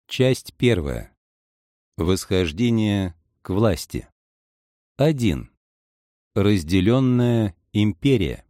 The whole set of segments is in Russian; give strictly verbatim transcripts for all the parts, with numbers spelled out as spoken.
Часть первая. Восхождение к власти. один. Разделенная империя.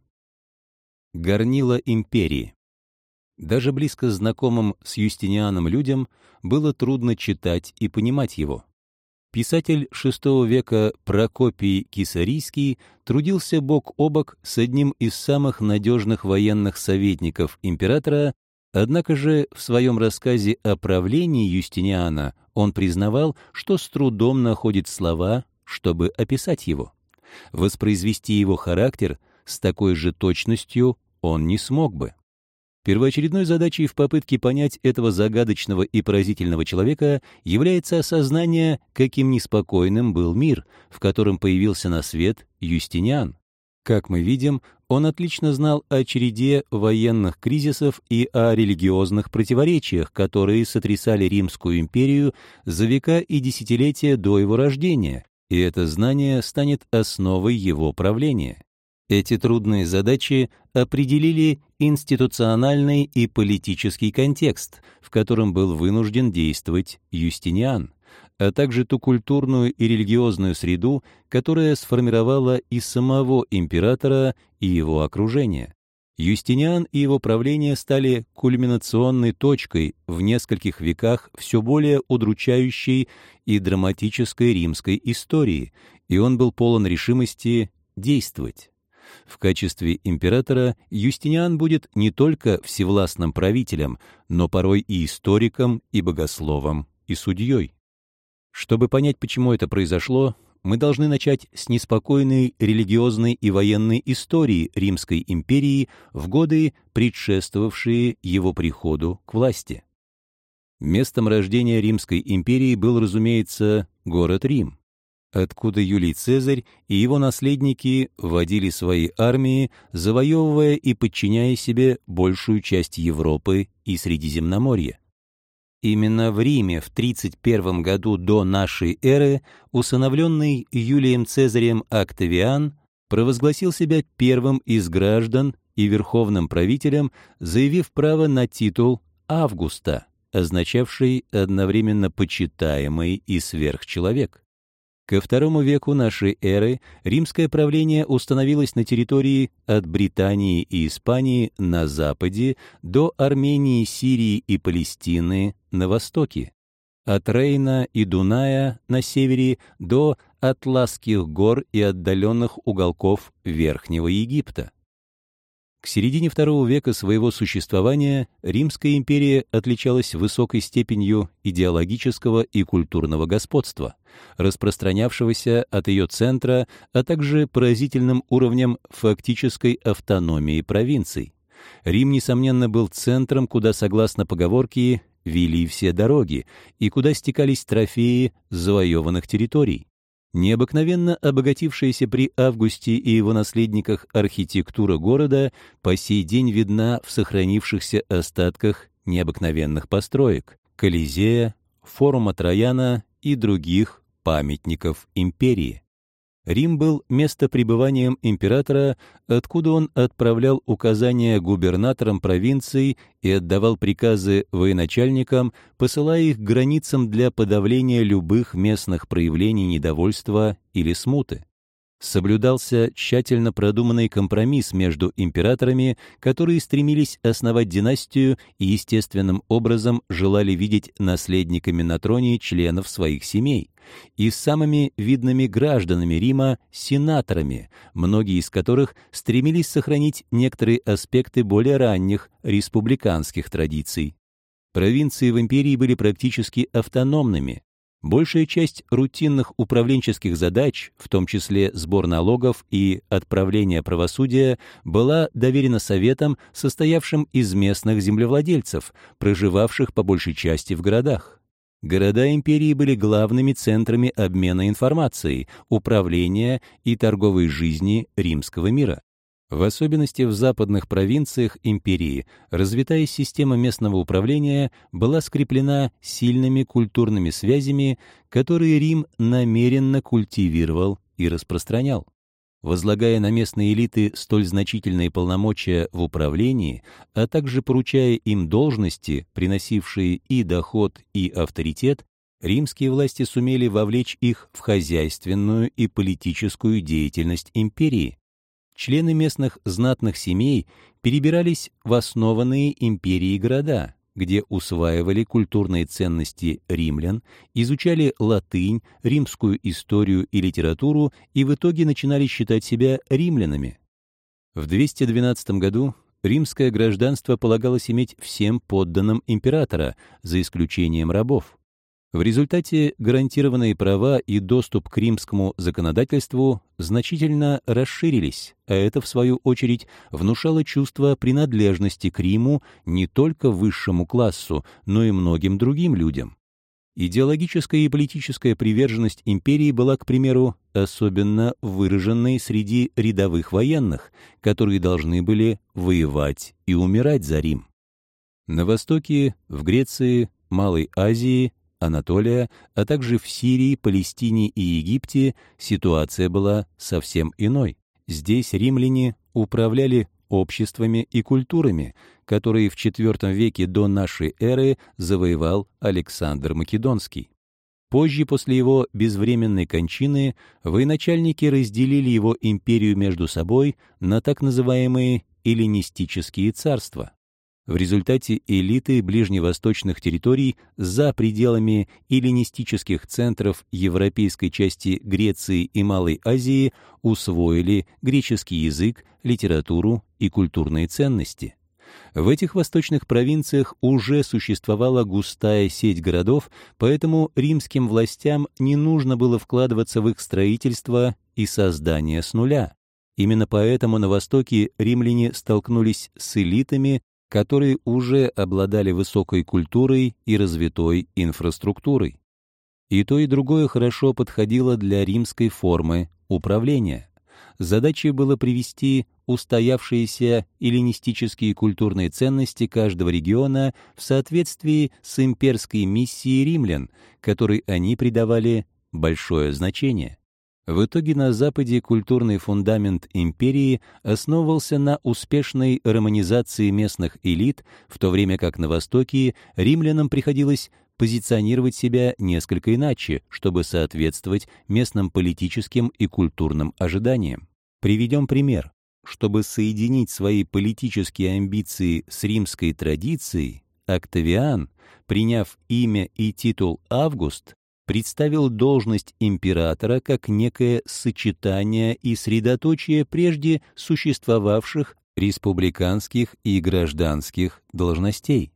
Горнило империи. Даже близко знакомым с Юстинианом людям было трудно читать и понимать его. Писатель шестого века Прокопий Кисарийский трудился бок о бок с одним из самых надежных военных советников императора. Однако же в своем рассказе о правлении Юстиниана он признавал, что с трудом находит слова, чтобы описать его. Воспроизвести его характер с такой же точностью он не смог бы. Первоочередной задачей в попытке понять этого загадочного и поразительного человека является осознание, каким неспокойным был мир, в котором появился на свет Юстиниан. Как мы видим, он отлично знал о череде военных кризисов и о религиозных противоречиях, которые сотрясали Римскую империю за века и десятилетия до его рождения, и это знание станет основой его правления. Эти трудные задачи определили институциональный и политический контекст, в котором был вынужден действовать Юстиниан, а также ту культурную и религиозную среду, которая сформировала и самого императора, и его окружение. Юстиниан и его правление стали кульминационной точкой в нескольких веках все более удручающей и драматической римской истории, и он был полон решимости действовать. В качестве императора Юстиниан будет не только всевластным правителем, но порой и историком, и богословом, и судьей. Чтобы понять, почему это произошло, мы должны начать с неспокойной религиозной и военной истории Римской империи в годы, предшествовавшие его приходу к власти. Местом рождения Римской империи был, разумеется, город Рим, откуда Юлий Цезарь и его наследники водили свои армии, завоевывая и подчиняя себе большую часть Европы и Средиземноморья. Именно в Риме в тридцать первом году до нашей эры усыновленный Юлием Цезарем Октавиан провозгласил себя первым из граждан и верховным правителем, заявив право на титул Августа, означавший одновременно почитаемый и сверхчеловек. Ко второму веку нашей эры римское правление установилось на территории от Британии и Испании на западе до Армении, Сирии и Палестины на востоке, от Рейна и Дуная на севере до Атласских гор и отдаленных уголков Верхнего Египта. К середине второго века своего существования Римская империя отличалась высокой степенью идеологического и культурного господства, распространявшегося от ее центра, а также поразительным уровнем фактической автономии провинций. Рим, несомненно, был центром, куда, согласно поговорке, вели все дороги, и куда стекались трофеи завоеванных территорий. Необыкновенно обогатившаяся при Августе и его наследниках архитектура города по сей день видна в сохранившихся остатках необыкновенных построек — Колизея, Форума Траяна и других памятников империи. Рим был местопребыванием императора, откуда он отправлял указания губернаторам провинций и отдавал приказы военачальникам, посылая их к границам для подавления любых местных проявлений недовольства или смуты. Соблюдался тщательно продуманный компромисс между императорами, которые стремились основать династию и естественным образом желали видеть наследниками на троне членов своих семей, и с самыми видными гражданами Рима — сенаторами, многие из которых стремились сохранить некоторые аспекты более ранних республиканских традиций. Провинции в империи были практически автономными. Большая часть рутинных управленческих задач, в том числе сбор налогов и отправление правосудия, была доверена советам, состоявшим из местных землевладельцев, проживавших по большей части в городах. Города империи были главными центрами обмена информацией, управления и торговой жизни римского мира. В особенности в западных провинциях империи развитая система местного управления была скреплена сильными культурными связями, которые Рим намеренно культивировал и распространял. возлагая на местные элиты столь значительные полномочия в управлении, а также поручая им должности, приносившие и доход, и авторитет, римские власти сумели вовлечь их в хозяйственную и политическую деятельность империи. Члены местных знатных семей перебирались в основанные империей города, где усваивали культурные ценности римлян, изучали латынь, римскую историю и литературу и в итоге начинали считать себя римлянами. В двести двенадцатом году римское гражданство полагалось иметь всем подданным императора, за исключением рабов. В результате гарантированные права и доступ к римскому законодательству значительно расширились, а это, в свою очередь, внушало чувство принадлежности к Риму не только высшему классу, но и многим другим людям. Идеологическая и политическая приверженность империи была, к примеру, особенно выраженной среди рядовых военных, которые должны были воевать и умирать за Рим. На Востоке, в Греции, Малой Азии, Анатолия, а также в Сирии, Палестине и Египте ситуация была совсем иной. Здесь римляне управляли обществами и культурами, которые в четвёртом веке до нашей эры завоевал Александр Македонский. Позже, после его безвременной кончины, военачальники разделили его империю между собой на так называемые эллинистические царства. В результате элиты ближневосточных территорий за пределами эллинистических центров европейской части Греции и Малой Азии усвоили греческий язык, литературу и культурные ценности. В этих восточных провинциях уже существовала густая сеть городов, поэтому римским властям не нужно было вкладываться в их строительство и создание с нуля. Именно поэтому на Востоке римляне столкнулись с элитами, которые уже обладали высокой культурой и развитой инфраструктурой. И то, и другое хорошо подходило для римской формы управления. Задачей было привести устоявшиеся эллинистические культурные ценности каждого региона в соответствии с имперской миссией римлян, которой они придавали большое значение. В итоге на Западе культурный фундамент империи основывался на успешной романизации местных элит, в то время как на Востоке римлянам приходилось позиционировать себя несколько иначе, чтобы соответствовать местным политическим и культурным ожиданиям. Приведем пример. Чтобы соединить свои политические амбиции с римской традицией, Октавиан, приняв имя и титул Август, представил должность императора как некое сочетание и средоточие прежде существовавших республиканских и гражданских должностей.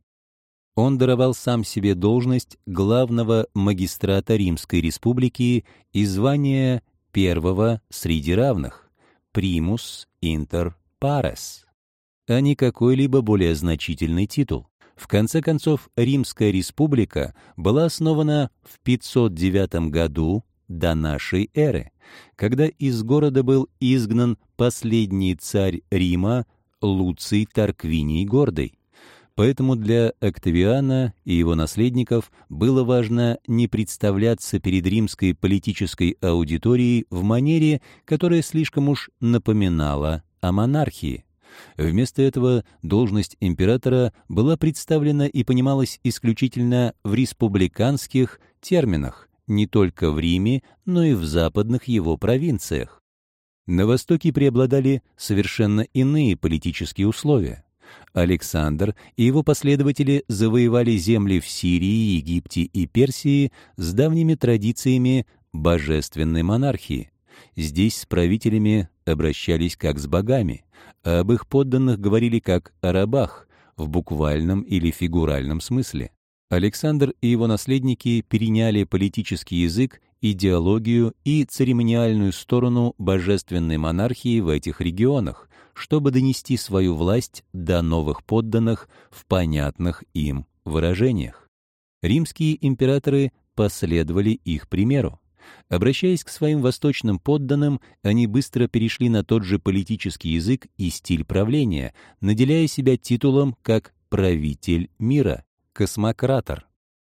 Он даровал сам себе должность главного магистрата Римской республики и звание первого среди равных «primus inter pares», а не какой-либо более значительный титул. В конце концов, Римская республика была основана в пятьсот девятом году до нашей эры, когда из города был изгнан последний царь Рима Луций Тарквиний Гордый. Поэтому для Октавиана и его наследников было важно не представляться перед римской политической аудиторией в манере, которая слишком уж напоминала о монархии. Вместо этого должность императора была представлена и понималась исключительно в республиканских терминах, не только в Риме, но и в западных его провинциях. На Востоке преобладали совершенно иные политические условия. Александр и его последователи завоевали земли в Сирии, Египте и Персии с давними традициями божественной монархии. Здесь с правителями обращались как с богами, а об их подданных говорили как о рабах, в буквальном или фигуральном смысле. Александр и его наследники переняли политический язык, идеологию и церемониальную сторону божественной монархии в этих регионах, чтобы донести свою власть до новых подданных в понятных им выражениях. Римские императоры последовали их примеру. Обращаясь к своим восточным подданным, они быстро перешли на тот же политический язык и стиль правления, наделяя себя титулом как «правитель мира», «космократор».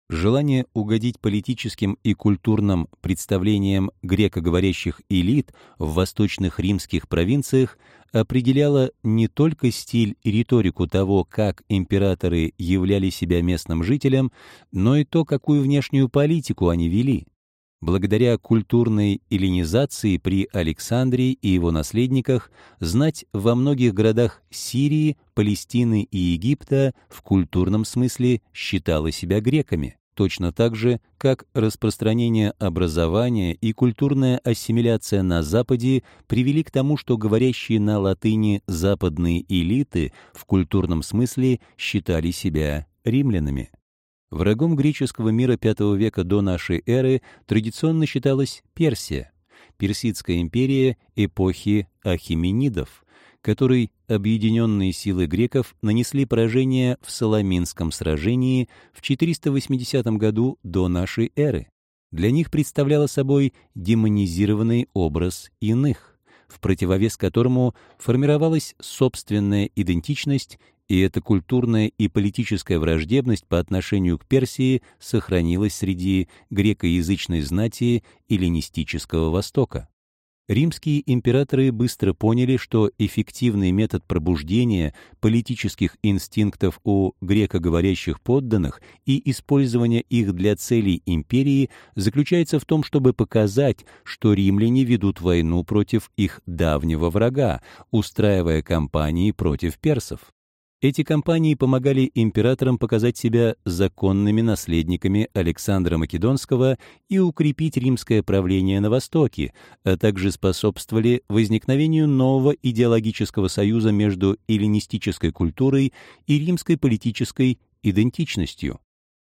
Желание угодить политическим и культурным представлениям грекоговорящих элит в восточных римских провинциях определяло не только стиль и риторику того, как императоры являли себя местным жителям, но и то, какую внешнюю политику они вели. Благодаря культурной эллинизации при Александре и его наследниках знать во многих городах Сирии, Палестины и Египта в культурном смысле считала себя греками, точно так же, как распространение образования и культурная ассимиляция на Западе привели к тому, что говорящие на латыни западные элиты в культурном смысле считали себя римлянами. Врагом греческого мира пятого века до нашей эры традиционно считалась Персия, Персидская империя эпохи Ахеменидов, которой объединенные силы греков нанесли поражение в Саламинском сражении в четыреста восьмидесятом году до нашей эры. Для них представляла собой демонизированный образ иных, в противовес которому формировалась собственная идентичность, и эта культурная и политическая враждебность по отношению к Персии сохранилась среди грекоязычной знати эллинистического Востока. Римские императоры быстро поняли, что эффективный метод пробуждения политических инстинктов у грекоговорящих подданных и использования их для целей империи заключается в том, чтобы показать, что римляне ведут войну против их давнего врага, устраивая кампании против персов. Эти кампании помогали императорам показать себя законными наследниками Александра Македонского и укрепить римское правление на Востоке, а также способствовали возникновению нового идеологического союза между эллинистической культурой и римской политической идентичностью.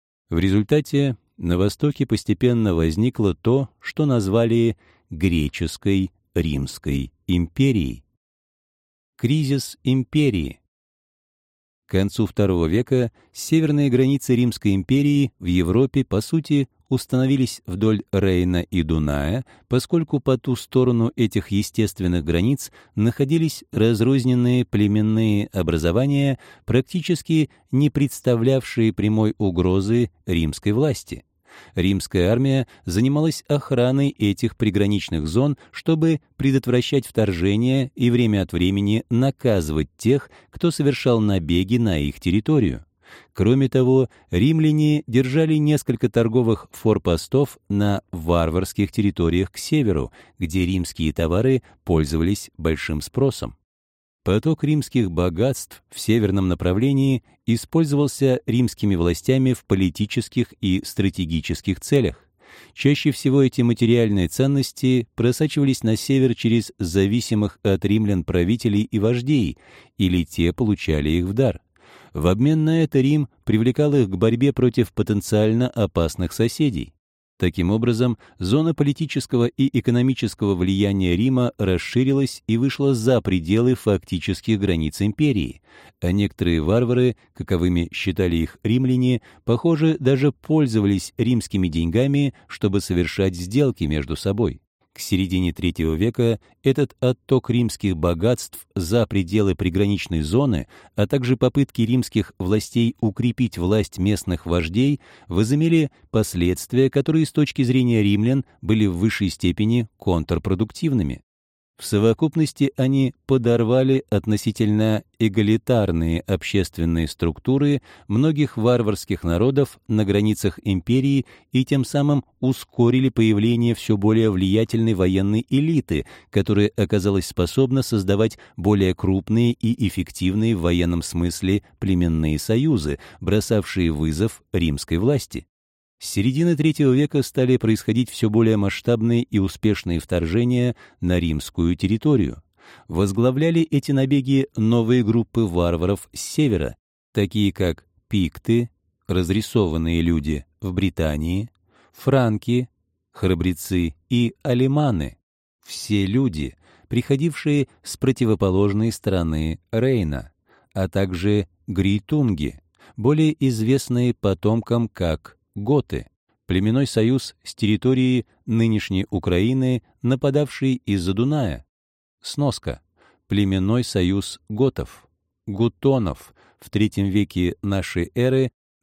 В результате на Востоке постепенно возникло то, что назвали Греческой Римской империей. Кризис империи. К концу второго века северные границы Римской империи в Европе, по сути, установились вдоль Рейна и Дуная, поскольку по ту сторону этих естественных границ находились разрозненные племенные образования, практически не представлявшие прямой угрозы римской власти. Римская армия занималась охраной этих приграничных зон, чтобы предотвращать вторжения и время от времени наказывать тех, кто совершал набеги на их территорию. Кроме того, римляне держали несколько торговых форпостов на варварских территориях к северу, где римские товары пользовались большим спросом. Поток римских богатств в северном направлении использовался римскими властями в политических и стратегических целях. Чаще всего эти материальные ценности просачивались на север через зависимых от римлян правителей и вождей, или те получали их в дар. В обмен на это Рим привлекал их к борьбе против потенциально опасных соседей. Таким образом, зона политического и экономического влияния Рима расширилась и вышла за пределы фактических границ империи, а некоторые варвары, каковыми считали их римляне, похоже, даже пользовались римскими деньгами, чтобы совершать сделки между собой. К середине третьего века этот отток римских богатств за пределы приграничной зоны, а также попытки римских властей укрепить власть местных вождей возымели последствия, которые с точки зрения римлян были в высшей степени контрпродуктивными. В совокупности они подорвали относительно эгалитарные общественные структуры многих варварских народов на границах империи и тем самым ускорили появление все более влиятельной военной элиты, которая оказалась способна создавать более крупные и эффективные в военном смысле племенные союзы, бросавшие вызов римской власти. С середины третьего века стали происходить все более масштабные и успешные вторжения на римскую территорию. Возглавляли эти набеги новые группы варваров с севера, такие как пикты, разрисованные люди в Британии, франки, храбрецы и алеманы, все люди, приходившие с противоположной стороны Рейна, а также грейтунги, более известные потомкам как готы, племенной союз с территории нынешней Украины, нападавший из-за Дуная. Сноска. Племенной союз готов, гутонов в третьем веке нашей эры,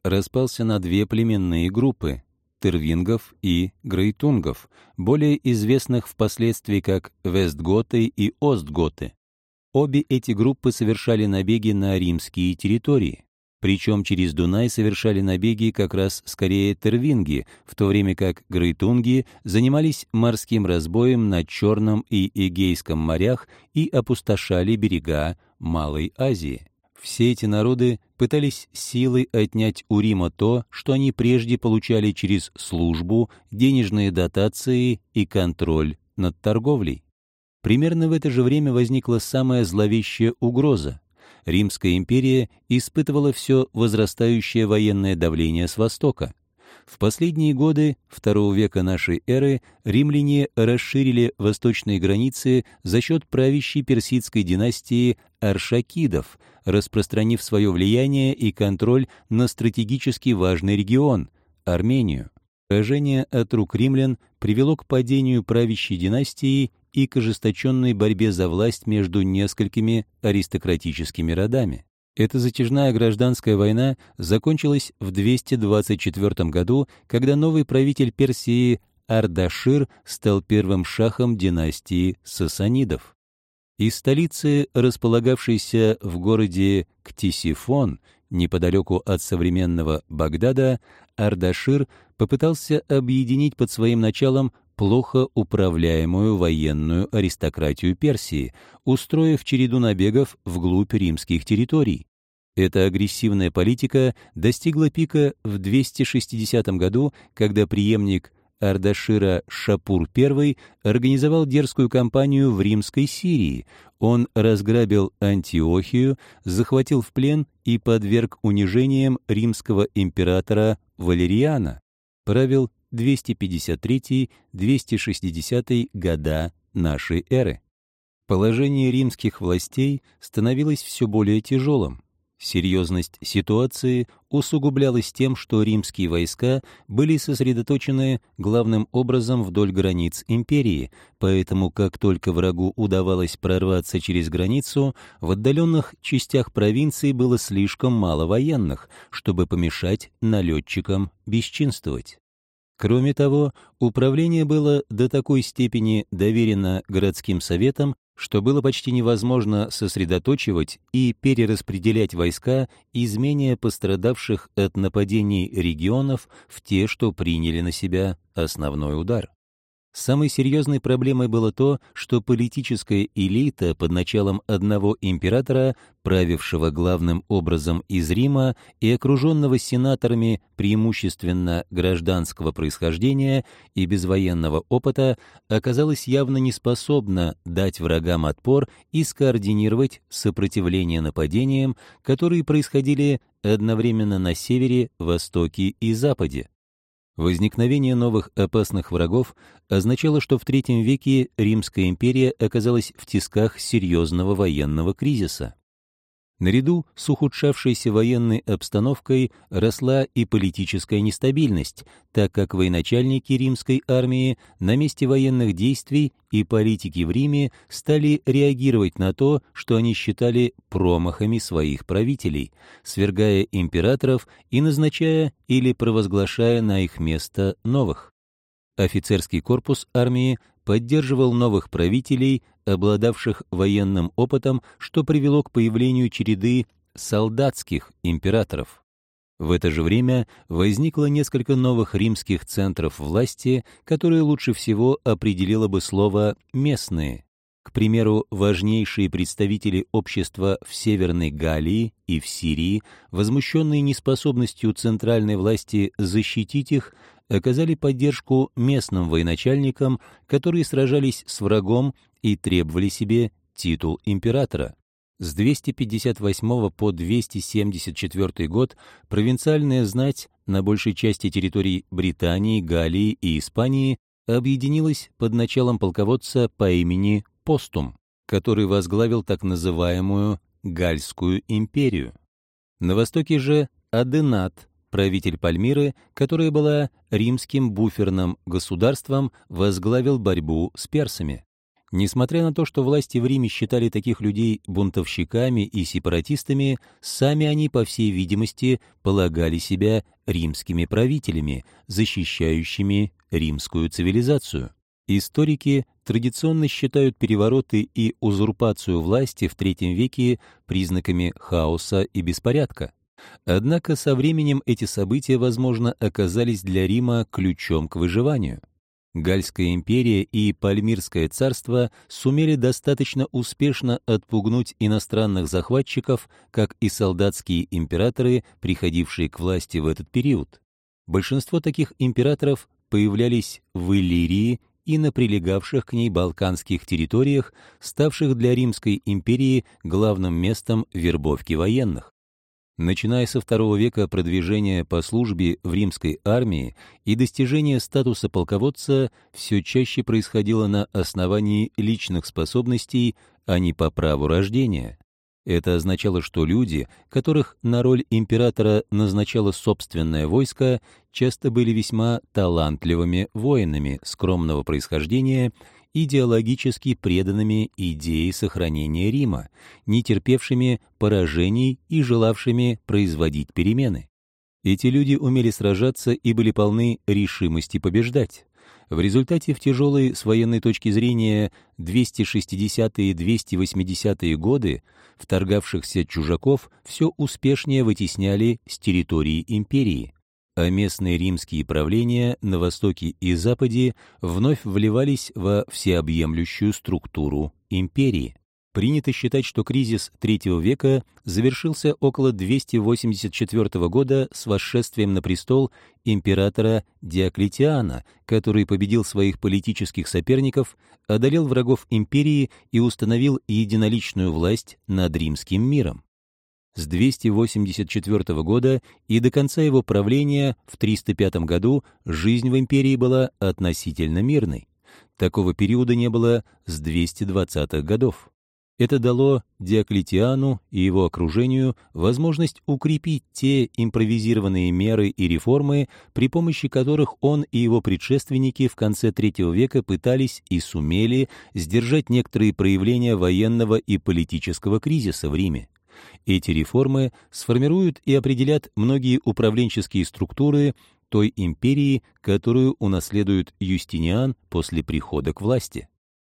распался на две племенные группы — тервингов и грейтунгов, более известных впоследствии как вестготы и остготы. Обе эти группы совершали набеги на римские территории. Причем через Дунай совершали набеги как раз скорее тервинги, в то время как грейтунги занимались морским разбоем на Черном и Эгейском морях и опустошали берега Малой Азии. Все эти народы пытались силой отнять у Рима то, что они прежде получали через службу, денежные дотации и контроль над торговлей. Примерно в это же время возникла самая зловещая угроза. Римская империя испытывала все возрастающее военное давление с востока. В последние годы второго века нашей эры римляне расширили восточные границы за счет правящей персидской династии Аршакидов, распространив свое влияние и контроль на стратегически важный регион — Армению. Поражение от рук римлян привело к падению правящей династии и к ожесточенной борьбе за власть между несколькими аристократическими родами. Эта затяжная гражданская война закончилась в двести двадцать четвёртом году, когда новый правитель Персии Ардашир стал первым шахом династии сасанидов. Из столицы, располагавшейся в городе Ктисифон, неподалеку от современного Багдада, Ардашир попытался объединить под своим началом плохо управляемую военную аристократию Персии, устроив череду набегов вглубь римских территорий. Эта агрессивная политика достигла пика в двести шестидесятом году, когда преемник Ардашира Шапур I организовал дерзкую кампанию в римской Сирии. Он разграбил Антиохию, захватил в плен и подверг унижениям римского императора Валериана. Правил двести пятьдесят третий — двести шестидесятый года нашей эры. Положение римских властей становилось все более тяжелым. Серьезность ситуации усугублялась тем, что римские войска были сосредоточены главным образом вдоль границ империи, поэтому как только врагу удавалось прорваться через границу, в отдаленных частях провинции было слишком мало военных, чтобы помешать налетчикам бесчинствовать. Кроме того, управление было до такой степени доверено городским советам, что было почти невозможно сосредоточивать и перераспределять войска из менее пострадавших от нападений регионов в те, что приняли на себя основной удар. Самой серьезной проблемой было то, что политическая элита под началом одного императора, правившего главным образом из Рима и окруженного сенаторами преимущественно гражданского происхождения и без военного опыта, оказалась явно неспособна дать врагам отпор и скоординировать сопротивление нападениям, которые происходили одновременно на севере, востоке и западе. Возникновение новых опасных врагов означало, что в третьем веке Римская империя оказалась в тисках серьезного военного кризиса. Наряду с ухудшавшейся военной обстановкой росла и политическая нестабильность, так как военачальники римской армии на месте военных действий и политики в Риме стали реагировать на то, что они считали промахами своих правителей, свергая императоров и назначая или провозглашая на их место новых. Офицерский корпус армии поддерживал новых правителей, обладавших военным опытом, что привело к появлению череды солдатских императоров. В это же время возникло несколько новых римских центров власти, которые лучше всего определило бы слово «местные». К примеру, важнейшие представители общества в Северной Галлии и в Сирии, возмущенные неспособностью центральной власти защитить их, оказали поддержку местным военачальникам, которые сражались с врагом и требовали себе титул императора. С двести пятьдесят восьмого по двести семьдесят четвёртый год провинциальная знать на большей части территорий Британии, Галлии и Испании объединилась под началом полководца по имени Постум, который возглавил так называемую Галльскую империю. На востоке же Аденат, правитель Пальмиры, которая была римским буферным государством, возглавил борьбу с персами. Несмотря на то, что власти в Риме считали таких людей бунтовщиками и сепаратистами, сами они, по всей видимости, полагали себя римскими правителями, защищающими римскую цивилизацию. Историки традиционно считают перевороты и узурпацию власти в третьем веке признаками хаоса и беспорядка. Однако со временем эти события, возможно, оказались для Рима ключом к выживанию. Гальская империя и Пальмирское царство сумели достаточно успешно отпугнуть иностранных захватчиков, как и солдатские императоры, приходившие к власти в этот период. Большинство таких императоров появлялись в Иллирии и на прилегавших к ней балканских территориях, ставших для Римской империи главным местом вербовки военных. Начиная со второго века продвижение по службе в римской армии и достижение статуса полководца все чаще происходило на основании личных способностей, а не по праву рождения. Это означало, что люди, которых на роль императора назначало собственное войско, часто были весьма талантливыми воинами скромного происхождения, идеологически преданными идее сохранения Рима, не терпевшими поражений и желавшими производить перемены. Эти люди умели сражаться и были полны решимости побеждать. В результате в тяжелые с военной точки зрения двести шестидесятые — двести восьмидесятые годы вторгавшихся чужаков все успешнее вытесняли с территории империи, а местные римские правления на Востоке и Западе вновь вливались во всеобъемлющую структуру империи. Принято считать, что кризис третьего века завершился около двести восемьдесят четвёртого года с восшествием на престол императора Диоклетиана, который победил своих политических соперников, одолел врагов империи и установил единоличную власть над римским миром. С двести восемьдесят четвёртого года и до конца его правления в триста пятом году жизнь в империи была относительно мирной. Такого периода не было с двухсот двадцатых годов. Это дало Диоклетиану и его окружению возможность укрепить те импровизированные меры и реформы, при помощи которых он и его предшественники в конце третьего века пытались и сумели сдержать некоторые проявления военного и политического кризиса в Риме. Эти реформы сформируют и определят многие управленческие структуры той империи, которую унаследует Юстиниан после прихода к власти.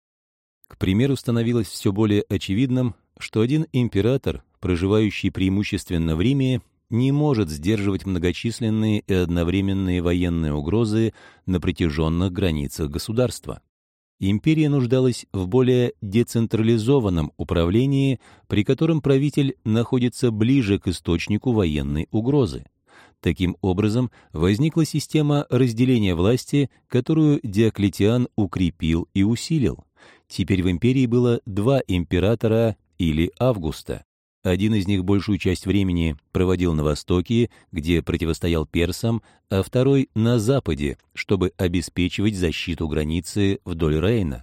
К примеру, становилось все более очевидным, что один император, проживающий преимущественно в Риме, не может сдерживать многочисленные и одновременные военные угрозы на протяженных границах государства. Империя нуждалась в более децентрализованном управлении, при котором правитель находится ближе к источнику военной угрозы. Таким образом, возникла система разделения власти, которую Диоклетиан укрепил и усилил. Теперь в империи было два императора или Августа. Один из них большую часть времени проводил на Востоке, где противостоял персам, а второй — на Западе, чтобы обеспечивать защиту границы вдоль Рейна.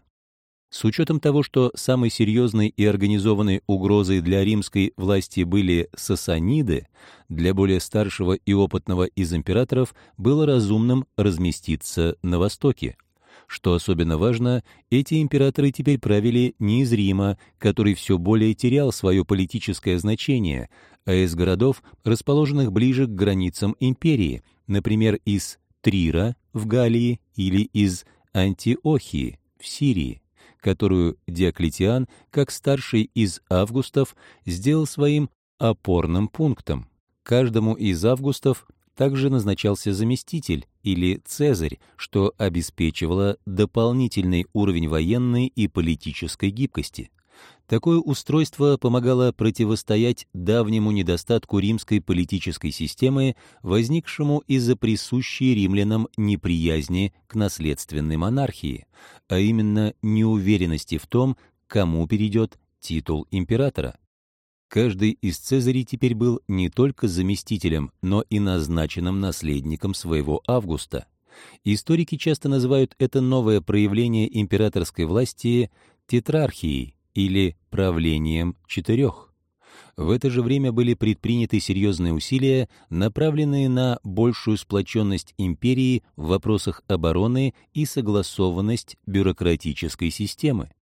С учетом того, что самой серьезной и организованной угрозой для римской власти были сасаниды, для более старшего и опытного из императоров было разумным разместиться на Востоке. Что особенно важно, эти императоры теперь правили не из Рима, который все более терял свое политическое значение, а из городов, расположенных ближе к границам империи, например, из Трира в Галлии или из Антиохии в Сирии, которую Диоклетиан, как старший из августов, сделал своим опорным пунктом. Каждому из августов также назначался заместитель или цезарь, что обеспечивало дополнительный уровень военной и политической гибкости. Такое устройство помогало противостоять давнему недостатку римской политической системы, возникшему из-за присущей римлянам неприязни к наследственной монархии, а именно неуверенности в том, кому перейдет титул императора. Каждый из цезарей теперь был не только заместителем, но и назначенным наследником своего Августа. Историки часто называют это новое проявление императорской власти тетрархией или правлением четырех. В это же время были предприняты серьезные усилия, направленные на большую сплоченность империи в вопросах обороны и согласованность бюрократической системы.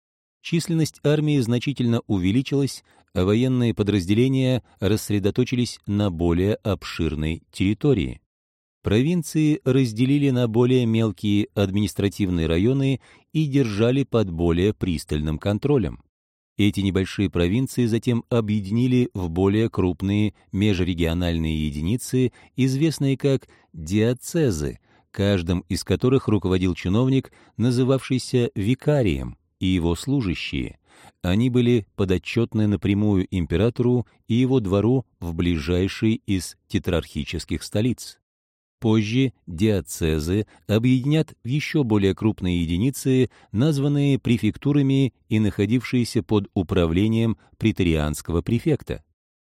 Численность армии значительно увеличилась, а военные подразделения рассредоточились на более обширной территории. Провинции разделили на более мелкие административные районы и держали под более пристальным контролем. Эти небольшие провинции затем объединили в более крупные межрегиональные единицы, известные как диацезы, каждым из которых руководил чиновник, называвшийся викарием, и его служащие. Они были подотчетны напрямую императору и его двору в ближайшей из тетрархических столиц. Позже диацезы объединят в еще более крупные единицы, названные префектурами и находившиеся под управлением преторианского префекта.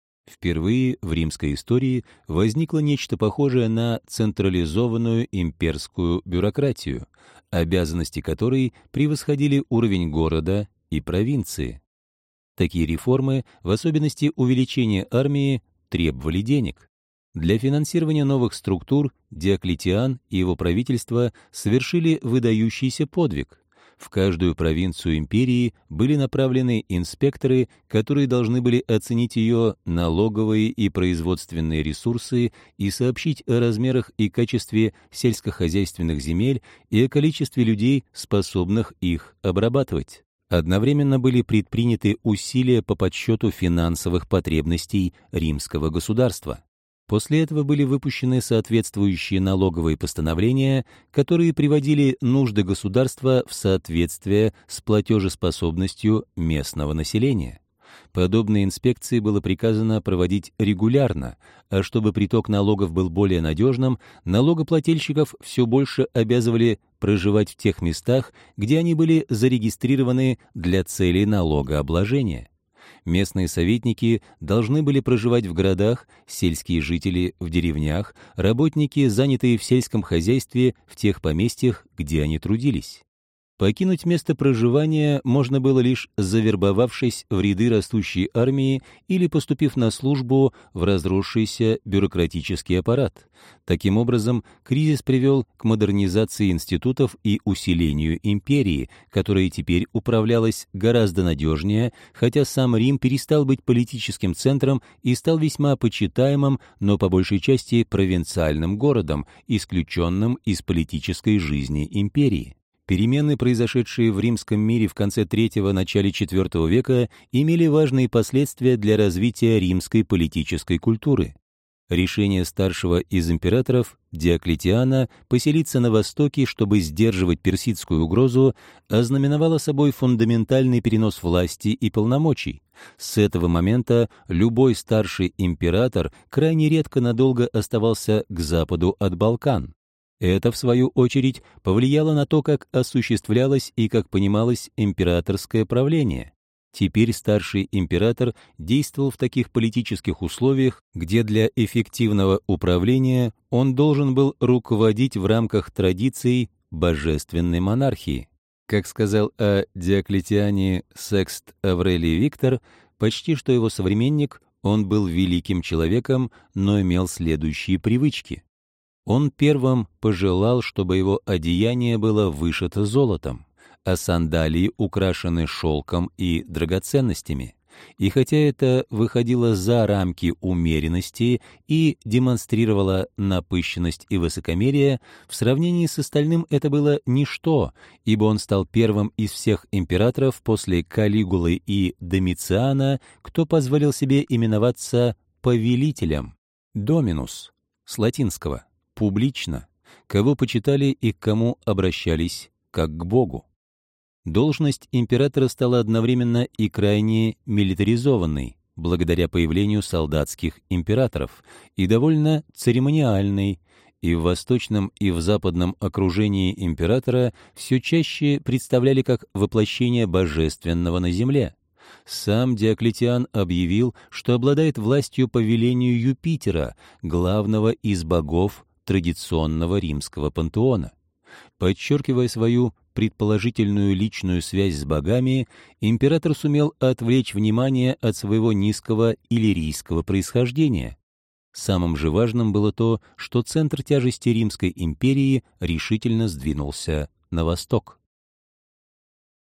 Впервые в римской истории возникло нечто похожее на централизованную имперскую бюрократию, обязанности которой превосходили уровень города и провинции. Такие реформы, в особенности увеличение армии, требовали денег. Для финансирования новых структур Диоклетиан и его правительство совершили выдающийся подвиг. В каждую провинцию империи были направлены инспекторы, которые должны были оценить ее налоговые и производственные ресурсы и сообщить о размерах и качестве сельскохозяйственных земель и о количестве людей, способных их обрабатывать. Одновременно были предприняты усилия по подсчету финансовых потребностей римского государства. После этого были выпущены соответствующие налоговые постановления, которые приводили нужды государства в соответствие с платежеспособностью местного населения. Подобные инспекции было приказано проводить регулярно, а чтобы приток налогов был более надежным, налогоплательщиков все больше обязывали проживать в тех местах, где они были зарегистрированы для целей налогообложения. Местные советники должны были проживать в городах, сельские жители в деревнях, работники, занятые в сельском хозяйстве, в тех поместьях, где они трудились. Покинуть место проживания можно было лишь завербовавшись в ряды растущей армии или поступив на службу в разросшийся бюрократический аппарат. Таким образом, кризис привел к модернизации институтов и усилению империи, которая теперь управлялась гораздо надежнее, хотя сам Рим перестал быть политическим центром и стал весьма почитаемым, но по большей части провинциальным городом, исключенным из политической жизни империи. Перемены, произошедшие в римском мире в конце третьего – начале четвертого века, имели важные последствия для развития римской политической культуры. Решение старшего из императоров, Диоклетиана, поселиться на Востоке, чтобы сдерживать персидскую угрозу, ознаменовало собой фундаментальный перенос власти и полномочий. С этого момента любой старший император крайне редко надолго оставался к западу от Балкан. Это, в свою очередь, повлияло на то, как осуществлялось и как понималось императорское правление. Теперь старший император действовал в таких политических условиях, где для эффективного управления он должен был руководить в рамках традиций божественной монархии. Как сказал о Диоклетиане Секст Аврелий Виктор, почти что его современник, он был великим человеком, но имел следующие привычки. Он первым пожелал, чтобы его одеяние было вышито золотом, а сандалии украшены шелком и драгоценностями. И хотя это выходило за рамки умеренности и демонстрировало напыщенность и высокомерие, в сравнении с остальным это было ничто, ибо он стал первым из всех императоров после Калигулы и Домициана, кто позволил себе именоваться повелителем, доминус, с латинского. Публично, кого почитали и к кому обращались как к Богу. Должность императора стала одновременно и крайне милитаризованной, благодаря появлению солдатских императоров, и довольно церемониальной, и в восточном и в западном окружении императора все чаще представляли как воплощение божественного на земле. Сам Диоклетиан объявил, что обладает властью по велению Юпитера, главного из богов традиционного римского пантеона. Подчеркивая свою предположительную личную связь с богами, император сумел отвлечь внимание от своего низкого иллирийского происхождения. Самым же важным было то, что центр тяжести Римской империи решительно сдвинулся на восток.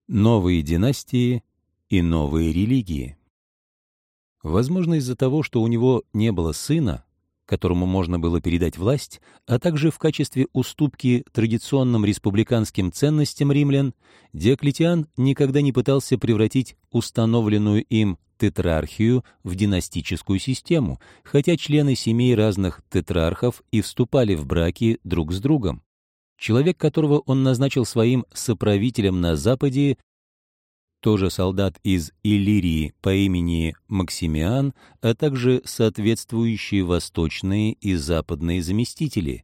новые династии и новые религии. Возможно, из-за того, что у него не было сына, которому можно было передать власть, а также в качестве уступки традиционным республиканским ценностям римлян, Диоклетиан никогда не пытался превратить установленную им тетрархию в династическую систему, хотя члены семей разных тетрархов и вступали в браки друг с другом. Человек, которого он назначил своим соправителем на Западе, тоже солдат из Иллирии по имени Максимиан, а также соответствующие восточные и западные заместители.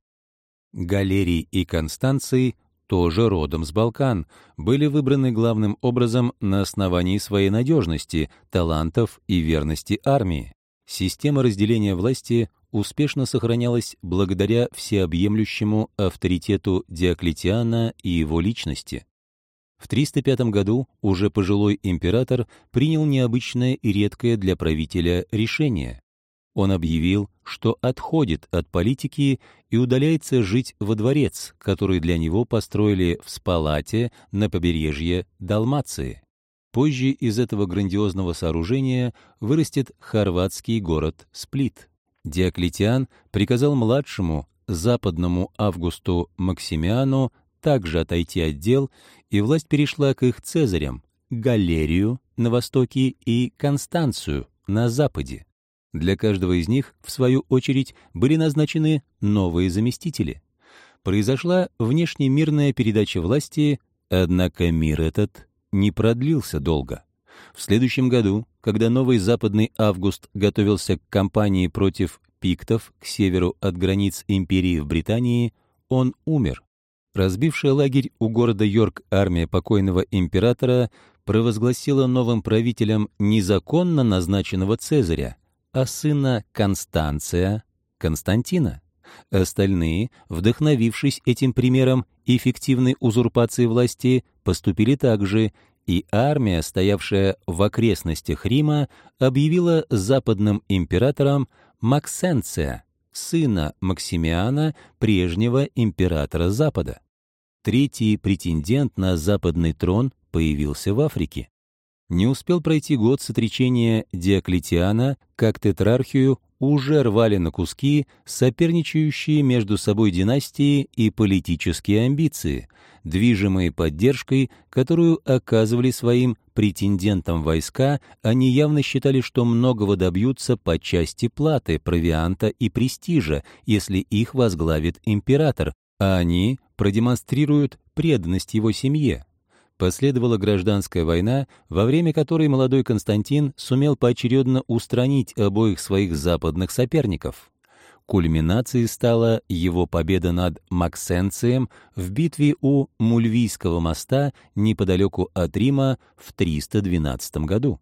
Галерий и Констанций, тоже родом с Балкан, были выбраны главным образом на основании своей надежности, талантов и верности армии. Система разделения власти успешно сохранялась благодаря всеобъемлющему авторитету Диоклетиана и его личности. В триста пятом году уже пожилой император принял необычное и редкое для правителя решение. Он объявил, что отходит от политики и удаляется жить во дворец, который для него построили в Спалате на побережье Далмации. Позже из этого грандиозного сооружения вырастет хорватский город Сплит. Диоклетиан приказал младшему, западному Августу Максимиану также отойти от дел, и власть перешла к их цезарям — Галерию на востоке и Констанцию на западе. Для каждого из них, в свою очередь, были назначены новые заместители. Произошла внешнемирная передача власти, однако мир этот не продлился долго. В следующем году, когда новый западный Август готовился к кампании против пиктов к северу от границ империи в Британии, он умер. Разбившая лагерь у города Йорк армия покойного императора провозгласила новым правителем незаконно назначенного Цезаря, а сына Констанция — Константина. Остальные, вдохновившись этим примером эффективной узурпации власти, поступили так же, и армия, стоявшая в окрестностях Рима, объявила западным императором Максенция, сына Максимиана, прежнего императора Запада. Третий претендент на западный трон появился в Африке. Не успел пройти год с отречения Диоклетиана, как тетрархию уже рвали на куски соперничающие между собой династии и политические амбиции, движимые поддержкой, которую оказывали своим претендентам войска. Они явно считали, что многого добьются по части платы, провианта и престижа, если их возглавит император, а они продемонстрируют преданность его семье. Последовала гражданская война, во время которой молодой Константин сумел поочередно устранить обоих своих западных соперников. Кульминацией стала его победа над Максенцием в битве у Мульвийского моста неподалеку от Рима в триста двенадцатом году.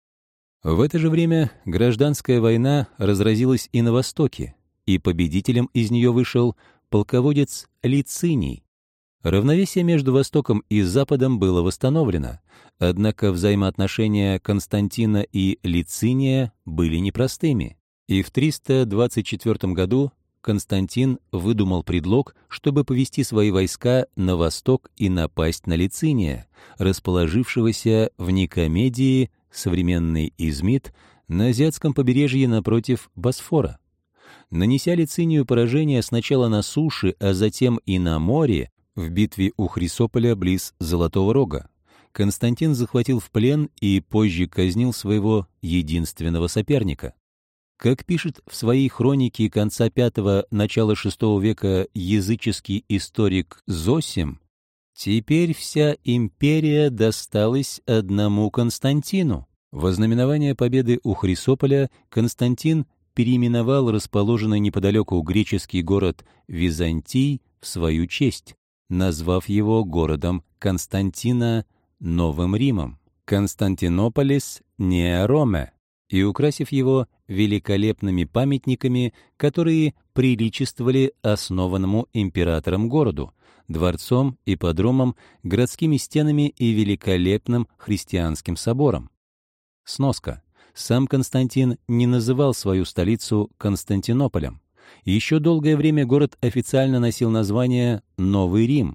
В это же время гражданская война разразилась и на Востоке, и победителем из нее вышел полководец Лициний. Равновесие между Востоком и Западом было восстановлено, однако взаимоотношения Константина и Лициния были непростыми, и в триста двадцать четвёртом году Константин выдумал предлог, чтобы повести свои войска на восток и напасть на Лициния, расположившегося в Никомедии, современный Измит, на азиатском побережье напротив Босфора. Нанеся Лицинию поражение сначала на суше, а затем и на море, в битве у Хрисополя близ Золотого Рога, Константин захватил в плен и позже казнил своего единственного соперника. Как пишет в своей хронике конца пятого — начала шестого века языческий историк Зосим, теперь вся империя досталась одному Константину. Во знаменование победы у Хрисополя Константин переименовал расположенный неподалеку греческий город Византий в свою честь, назвав его городом Константина Новым Римом, Константинополис Неа Роме, и украсив его великолепными памятниками, которые приличествовали основанному императором городу, дворцом, ипподромом, городскими стенами и великолепным христианским собором. Сноска. Сам Константин не называл свою столицу Константинополем. Еще долгое время город официально носил название Новый Рим,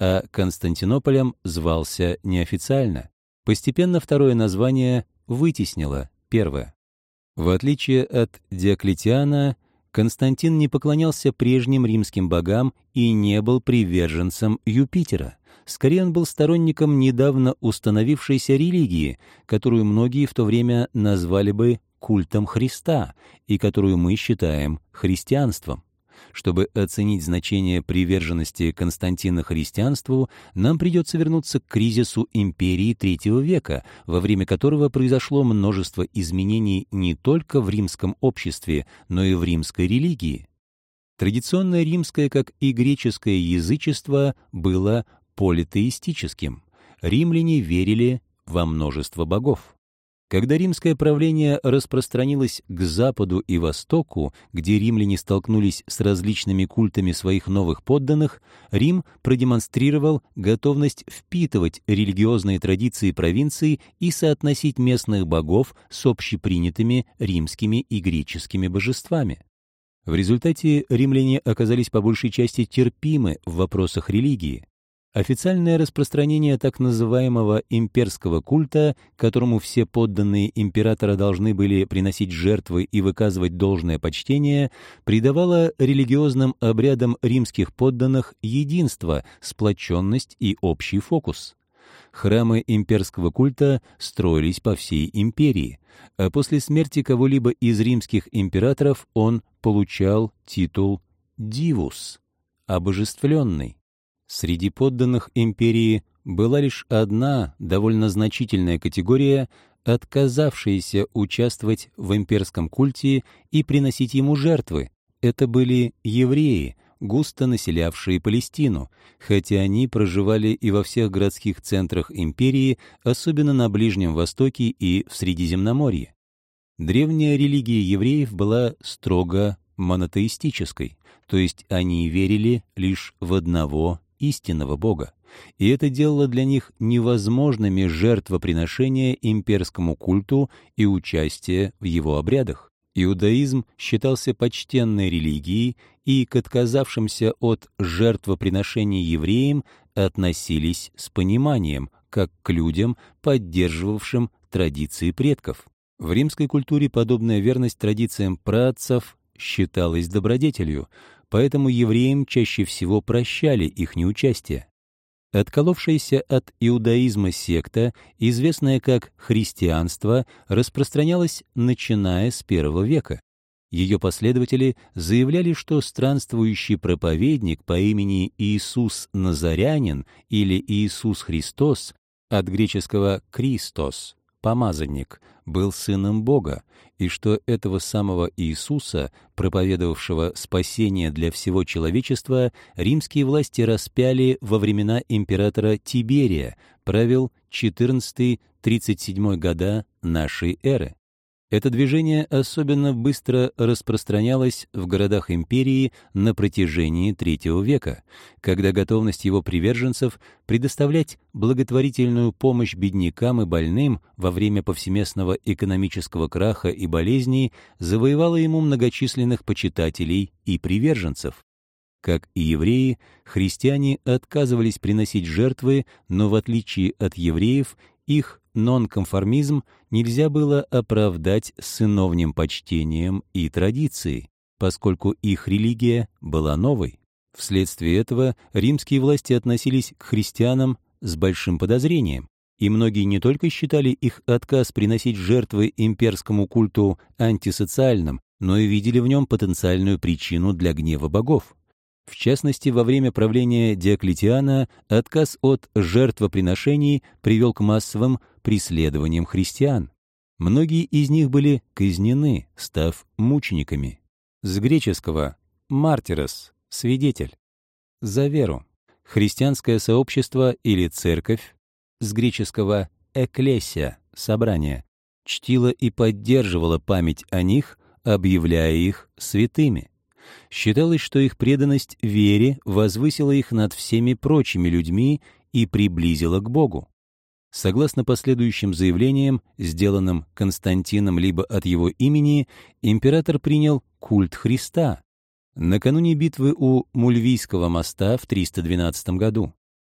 а Константинополем звался неофициально. Постепенно второе название вытеснило первое. В отличие от Диоклетиана, Константин не поклонялся прежним римским богам и не был приверженцем Юпитера. Скорее, он был сторонником недавно установившейся религии, которую многие в то время назвали бы культом Христа и которую мы считаем христианством. Чтобы оценить значение приверженности Константина христианству, нам придется вернуться к кризису империи третьего века, во время которого произошло множество изменений не только в римском обществе, но и в римской религии. Традиционное римское, как и греческое язычество, было политеистическим. Римляне верили во множество богов. Когда римское правление распространилось к западу и востоку, где римляне столкнулись с различными культами своих новых подданных, Рим продемонстрировал готовность впитывать религиозные традиции провинций и соотносить местных богов с общепринятыми римскими и греческими божествами. В результате римляне оказались по большей части терпимы в вопросах религии. Официальное распространение так называемого имперского культа, которому все подданные императора должны были приносить жертвы и выказывать должное почтение, придавало религиозным обрядам римских подданных единство, сплоченность и общий фокус. Храмы имперского культа строились по всей империи, а после смерти кого-либо из римских императоров он получал титул «дивус» — «обожествленный». Среди подданных империи была лишь одна довольно значительная категория, отказавшаяся участвовать в имперском культе и приносить ему жертвы. Это были евреи, густо населявшие Палестину, хотя они проживали и во всех городских центрах империи, особенно на Ближнем Востоке и в Средиземноморье. Древняя религия евреев была строго монотеистической, то есть они верили лишь в одного истинного Бога, и это делало для них невозможными жертвоприношения имперскому культу и участие в его обрядах. Иудаизм считался почтенной религией, и к отказавшимся от жертвоприношений евреям относились с пониманием, как к людям, поддерживавшим традиции предков. В римской культуре подобная верность традициям праотцев считалась добродетелью, поэтому евреям чаще всего прощали их неучастие. Отколовшаяся от иудаизма секта, известная как христианство, распространялась начиная с первого века. Ее последователи заявляли, что странствующий проповедник по имени Иисус Назарянин или Иисус Христос, от греческого «Кристос» — «помазанник», был сыном Бога, и что этого самого Иисуса, проповедовавшего спасение для всего человечества, римские власти распяли во времена императора Тиберия, правил четырнадцатый-тридцать седьмой года нашей эры. Это движение особенно быстро распространялось в городах империи на протяжении третьего века, когда готовность его приверженцев предоставлять благотворительную помощь беднякам и больным во время повсеместного экономического краха и болезней завоевала ему многочисленных почитателей и приверженцев. Как и евреи, христиане отказывались приносить жертвы, но в отличие от евреев, их нонконформизм нельзя было оправдать сыновним почтением и традицией, поскольку их религия была новой. Вследствие этого римские власти относились к христианам с большим подозрением, и многие не только считали их отказ приносить жертвы имперскому культу антисоциальным, но и видели в нем потенциальную причину для гнева богов. В частности, во время правления Диоклетиана отказ от жертвоприношений привел к массовым преследованиям христиан. Многие из них были казнены, став мучениками. С греческого «мартирос» — «свидетель». За веру. Христианское сообщество или церковь, с греческого «экклесия» — «собрание», чтило и поддерживало память о них, объявляя их святыми. Считалось, что их преданность вере возвысила их над всеми прочими людьми и приблизила к Богу. Согласно последующим заявлениям, сделанным Константином либо от его имени, император принял культ Христа накануне битвы у Мульвийского моста в триста двенадцатом году.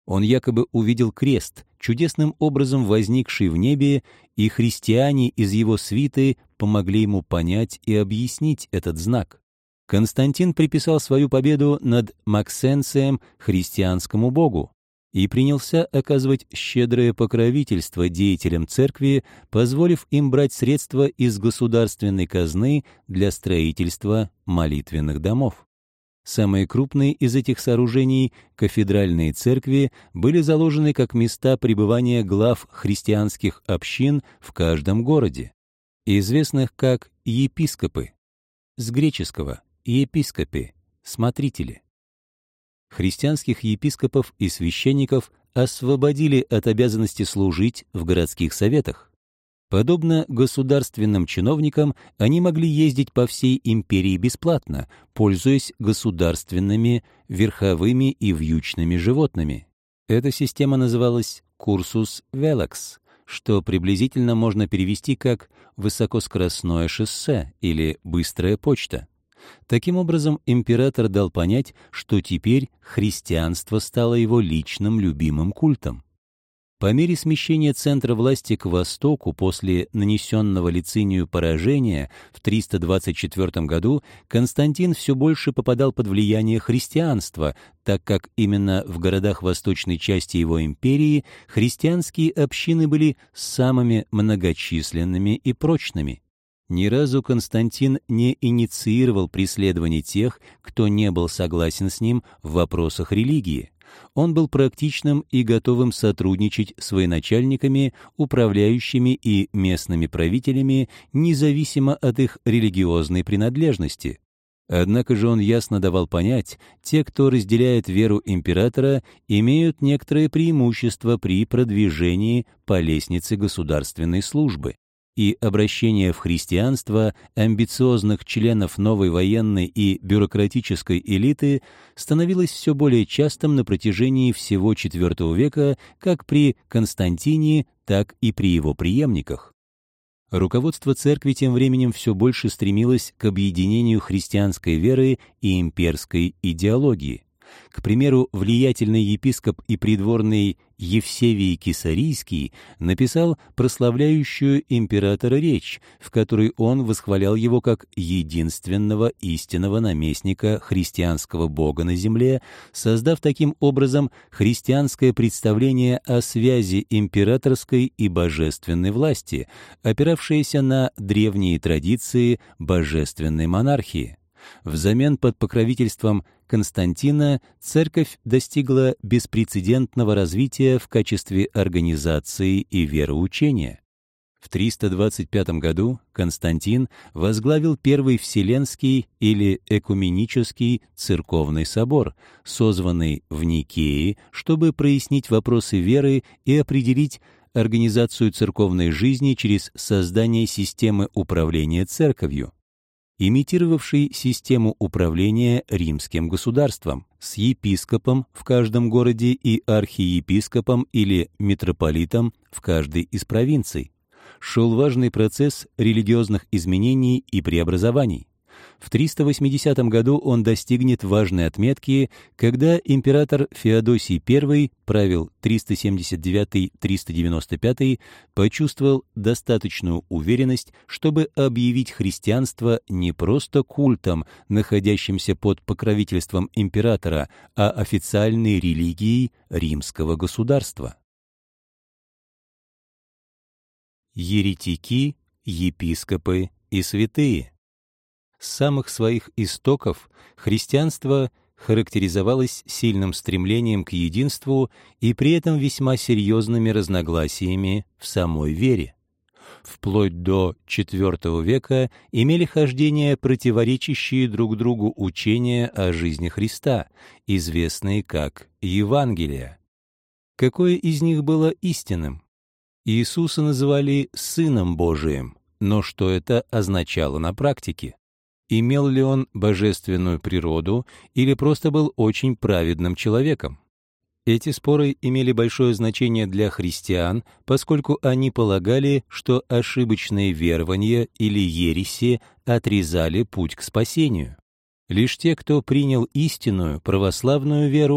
Он якобы увидел крест, чудесным образом возникший в небе, и христиане из его свиты помогли ему понять и объяснить этот знак. Константин приписал свою победу над Максенцием христианскому богу и принялся оказывать щедрое покровительство деятелям церкви, позволив им брать средства из государственной казны для строительства молитвенных домов. Самые крупные из этих сооружений, кафедральные церкви, были заложены как места пребывания глав христианских общин в каждом городе, известных как епископы, с греческого «епископи» — «смотрители». Христианских епископов и священников освободили от обязанности служить в городских советах. Подобно государственным чиновникам, они могли ездить по всей империи бесплатно, пользуясь государственными, верховыми и вьючными животными. Эта система называлась «курсус велакс», что приблизительно можно перевести как «высокоскоростное шоссе» или «быстрая почта». Таким образом, император дал понять, что теперь христианство стало его личным любимым культом. По мере смещения центра власти к востоку после нанесенного Лицинию поражения в триста двадцать четвёртом году Константин все больше попадал под влияние христианства, так как именно в городах восточной части его империи христианские общины были самыми многочисленными и прочными. Ни разу Константин не инициировал преследование тех, кто не был согласен с ним в вопросах религии. Он был практичным и готовым сотрудничать с военачальниками, управляющими и местными правителями, независимо от их религиозной принадлежности. Однако же он ясно давал понять, те, кто разделяет веру императора, имеют некоторые преимущества при продвижении по лестнице государственной службы. И обращение в христианство амбициозных членов новой военной и бюрократической элиты становилось все более частым на протяжении всего четвёртого века как при Константине, так и при его преемниках. Руководство церкви тем временем все больше стремилось к объединению христианской веры и имперской идеологии. К примеру, влиятельный епископ и придворный Евсевий Кесарийский написал прославляющую императора речь, в которой он восхвалял его как единственного истинного наместника христианского бога на земле, создав таким образом христианское представление о связи императорской и божественной власти, опиравшееся на древние традиции божественной монархии. Взамен под покровительством Константина церковь достигла беспрецедентного развития в качестве организации и вероучения. В триста двадцать пятом году Константин возглавил Первый Вселенский или Экуменический церковный собор, созванный в Никее, чтобы прояснить вопросы веры и определить организацию церковной жизни через создание системы управления церковью, имитировавший систему управления римским государством, с епископом в каждом городе и архиепископом или митрополитом в каждой из провинций. Шел важный процесс религиозных изменений и преобразований. В триста восьмидесятом году он достигнет важной отметки, когда император Феодосий I, правил триста семьдесят девятый — триста девяносто пятый, почувствовал достаточную уверенность, чтобы объявить христианство не просто культом, находящимся под покровительством императора, а официальной религией римского государства. Еретики, епископы и святые. С самых своих истоков христианство характеризовалось сильным стремлением к единству и при этом весьма серьезными разногласиями в самой вере. Вплоть до четвёртого века имели хождение противоречащие друг другу учения о жизни Христа, известные как Евангелия. Какое из них было истинным? Иисуса называли Сыном Божиим, но что это означало на практике? Имел ли он божественную природу или просто был очень праведным человеком? Эти споры имели большое значение для христиан, поскольку они полагали, что ошибочные верования или ереси отрезали путь к спасению. Лишь те, кто принял истинную православную веру,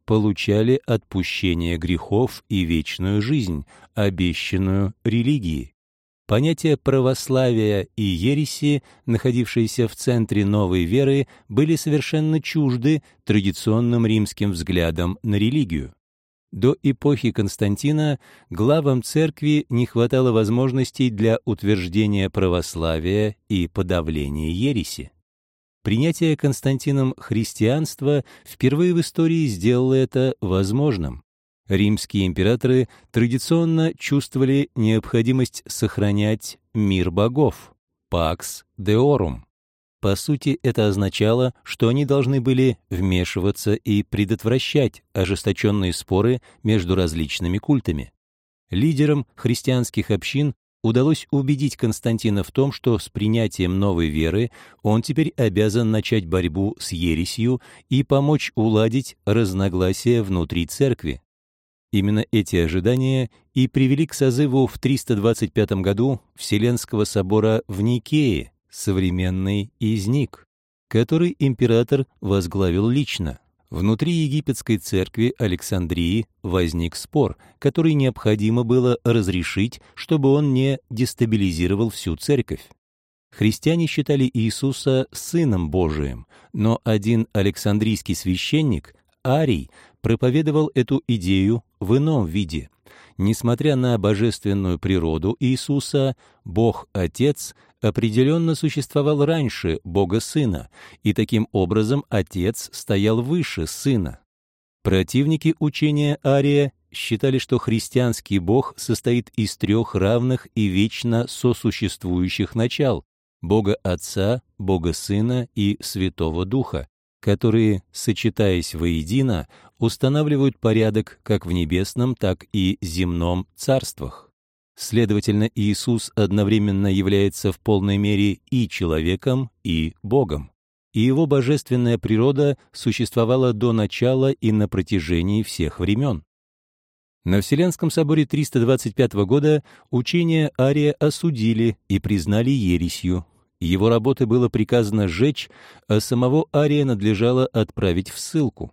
получали отпущение грехов и вечную жизнь, обещанную религии. Понятия православия и ереси, находившиеся в центре новой веры, были совершенно чужды традиционным римским взглядам на религию. До эпохи Константина главам церкви не хватало возможностей для утверждения православия и подавления ереси. Принятие Константином христианства впервые в истории сделало это возможным. Римские императоры традиционно чувствовали необходимость сохранять мир богов, Pax Deorum. По сути, это означало, что они должны были вмешиваться и предотвращать ожесточенные споры между различными культами. Лидерам христианских общин удалось убедить Константина в том, что с принятием новой веры он теперь обязан начать борьбу с ересью и помочь уладить разногласия внутри церкви. Именно эти ожидания и привели к созыву в триста двадцать пятом году Вселенского собора в Никее, современный Изник, который император возглавил лично. Внутри египетской церкви Александрии возник спор, который необходимо было разрешить, чтобы он не дестабилизировал всю церковь. Христиане считали Иисуса Сыном Божиим, но один александрийский священник, Арий, проповедовал эту идею в ином виде. Несмотря на божественную природу Иисуса, Бог-Отец определенно существовал раньше Бога-Сына, и таким образом Отец стоял выше Сына. Противники учения Ария считали, что христианский Бог состоит из трех равных и вечно сосуществующих начал — Бога Отца, Бога Сына и Святого Духа, которые, сочетаясь воедино, устанавливают порядок как в небесном, так и земном царствах. Следовательно, Иисус одновременно является в полной мере и человеком, и Богом. И его божественная природа существовала до начала и на протяжении всех времен. На Вселенском соборе триста двадцать пятого года учение Ария осудили и признали ересью. Его работы было приказано сжечь, а самого Ария надлежало отправить в ссылку.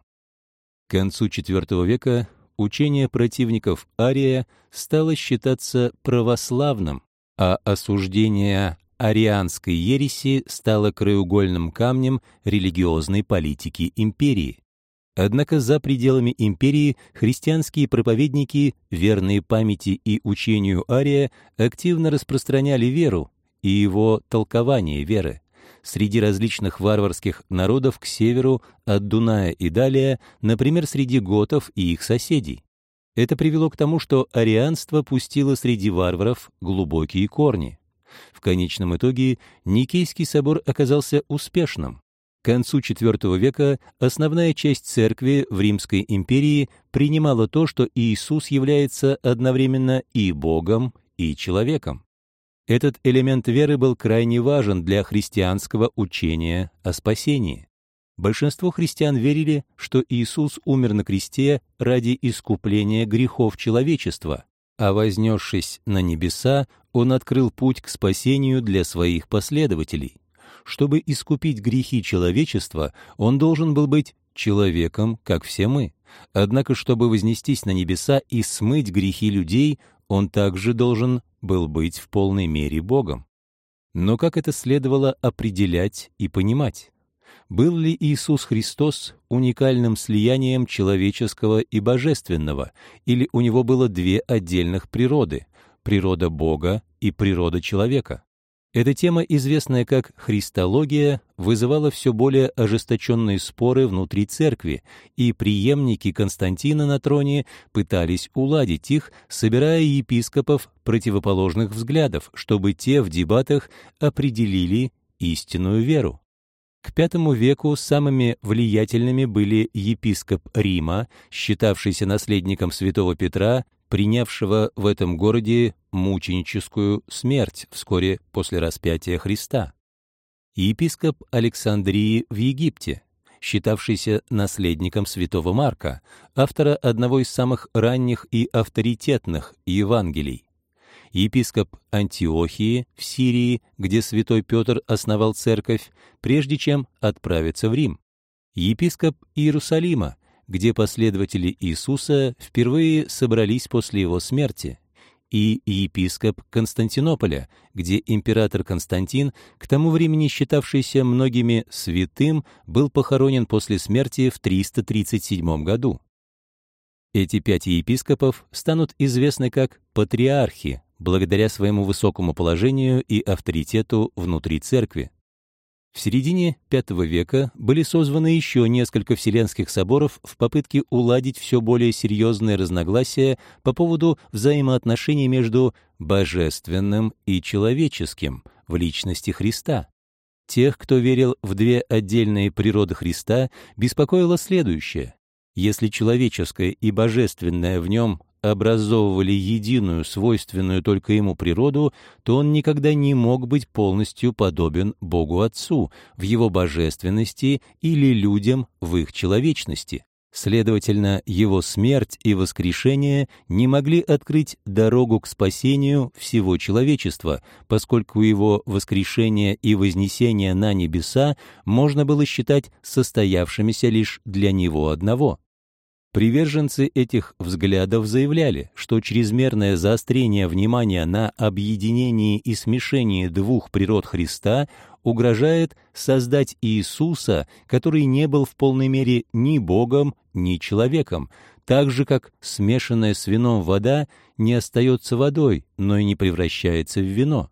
К концу четвёртого века учение противников Ария стало считаться православным, а осуждение арианской ереси стало краеугольным камнем религиозной политики империи. Однако за пределами империи христианские проповедники, верные памяти и учению Ария, активно распространяли веру и его толкование веры. Среди различных варварских народов к северу от Дуная и далее, например, среди готов и их соседей. Это привело к тому, что арианство пустило среди варваров глубокие корни. В конечном итоге Никейский собор оказался успешным. К концу четвёртого века основная часть церкви в Римской империи принимала то, что Иисус является одновременно и Богом, и человеком. Этот элемент веры был крайне важен для христианского учения о спасении. Большинство христиан верили, что Иисус умер на кресте ради искупления грехов человечества, а вознесшись на небеса, Он открыл путь к спасению для своих последователей. Чтобы искупить грехи человечества, Он должен был быть человеком, как все мы. Однако, чтобы вознестись на небеса и смыть грехи людей, Он также должен был быть в полной мере Богом. Но как это следовало определять и понимать? Был ли Иисус Христос уникальным слиянием человеческого и божественного, или у Него было две отдельных природы — природа Бога и природа человека? Эта тема, известная как христология, вызывала все более ожесточенные споры внутри церкви, и преемники Константина на троне пытались уладить их, собирая епископов противоположных взглядов, чтобы те в дебатах определили истинную веру. К пятому веку самыми влиятельными были епископ Рима, считавшийся наследником святого Петра, принявшего в этом городе мученическую смерть вскоре после распятия Христа, и епископ Александрии в Египте, считавшийся наследником святого Марка, автора одного из самых ранних и авторитетных Евангелий, епископ Антиохии в Сирии, где святой Петр основал церковь, прежде чем отправиться в Рим, епископ Иерусалима, где последователи Иисуса впервые собрались после его смерти, и епископ Константинополя, где император Константин, к тому времени считавшийся многими святым, был похоронен после смерти в триста тридцать седьмом году. Эти пять епископов станут известны как патриархи, благодаря своему высокому положению и авторитету внутри церкви. В середине пятого века были созваны еще несколько вселенских соборов в попытке уладить все более серьезные разногласия по поводу взаимоотношений между божественным и человеческим в личности Христа. Тех, кто верил в две отдельные природы Христа, беспокоило следующее: если человеческое и божественное в нем образовывали единую, свойственную только ему природу, то он никогда не мог быть полностью подобен Богу Отцу в его божественности или людям в их человечности. Следовательно, его смерть и воскрешение не могли открыть дорогу к спасению всего человечества, поскольку его воскрешение и вознесение на небеса можно было считать состоявшимися лишь для него одного. Приверженцы этих взглядов заявляли, что чрезмерное заострение внимания на объединении и смешении двух природ Христа угрожает создать Иисуса, который не был в полной мере ни Богом, ни человеком, так же, как смешанная с вином вода не остается водой, но и не превращается в вино.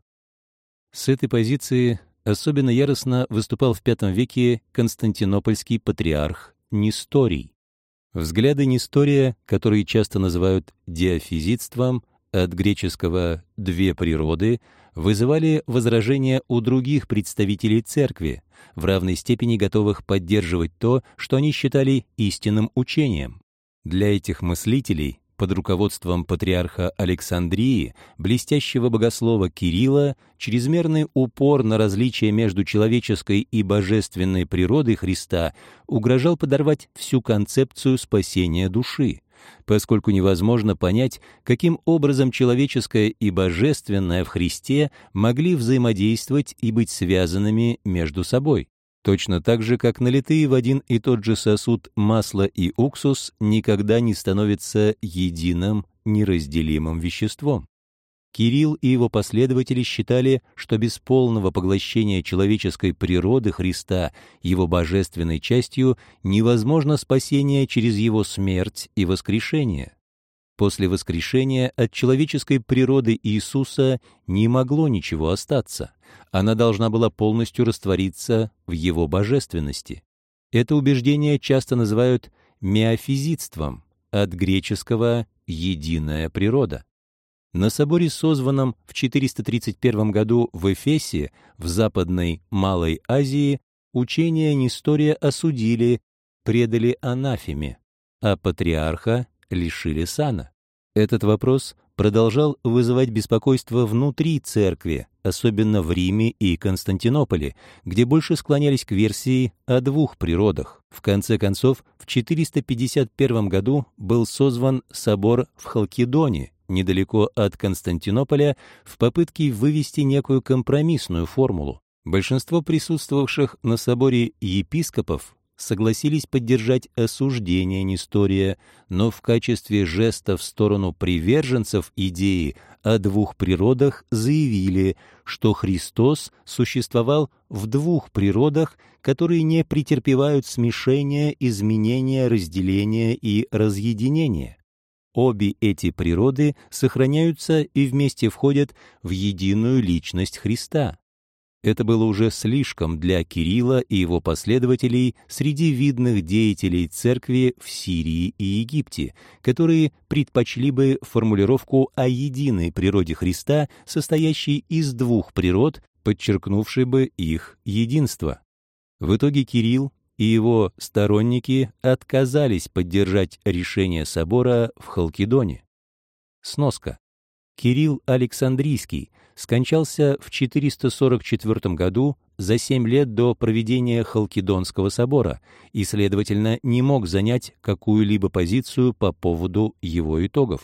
С этой позиции особенно яростно выступал в пятом веке константинопольский патриарх Несторий. Взгляды Нестория, которые часто называют диафизитством, от греческого «две природы», вызывали возражения у других представителей церкви, в равной степени готовых поддерживать то, что они считали истинным учением. Для этих мыслителей, под руководством патриарха Александрии, блестящего богослова Кирилла, чрезмерный упор на различие между человеческой и божественной природой Христа угрожал подорвать всю концепцию спасения души, поскольку невозможно понять, каким образом человеческое и божественное в Христе могли взаимодействовать и быть связанными между собой. Точно так же, как налитые в один и тот же сосуд масло и уксус никогда не становятся единым, неразделимым веществом. Кирилл и его последователи считали, что без полного поглощения человеческой природы Христа, его божественной частью, невозможно спасение через его смерть и воскрешение. После воскрешения от человеческой природы Иисуса не могло ничего остаться. Она должна была полностью раствориться в его божественности. Это убеждение часто называют миофизитством, от греческого «единая природа». На соборе, созванном в четыреста тридцать первом году в Эфесе, в Западной Малой Азии, учение Нестория осудили, предали анафеме, а патриарха лишили сана. Этот вопрос продолжал вызывать беспокойство внутри церкви, особенно в Риме и Константинополе, где больше склонялись к версии о двух природах. В конце концов, в четыреста пятьдесят первом году был созван собор в Халкидоне, недалеко от Константинополя, в попытке вывести некую компромиссную формулу. Большинство присутствовавших на соборе епископов согласились поддержать осуждение Нестория, но в качестве жеста в сторону приверженцев идеи о двух природах заявили, что Христос существовал в двух природах, которые не претерпевают смешения, изменения, разделения и разъединения. Обе эти природы сохраняются и вместе входят в единую личность Христа. Это было уже слишком для Кирилла и его последователей среди видных деятелей церкви в Сирии и Египте, которые предпочли бы формулировку о единой природе Христа, состоящей из двух природ, подчеркнувшей бы их единство. В итоге Кирилл и его сторонники отказались поддержать решение собора в Халкидоне. Сноска. Кирилл Александрийский скончался в четыреста сорок четвёртом году, за семь лет до проведения Халкидонского собора, и, следовательно, не мог занять какую-либо позицию по поводу его итогов.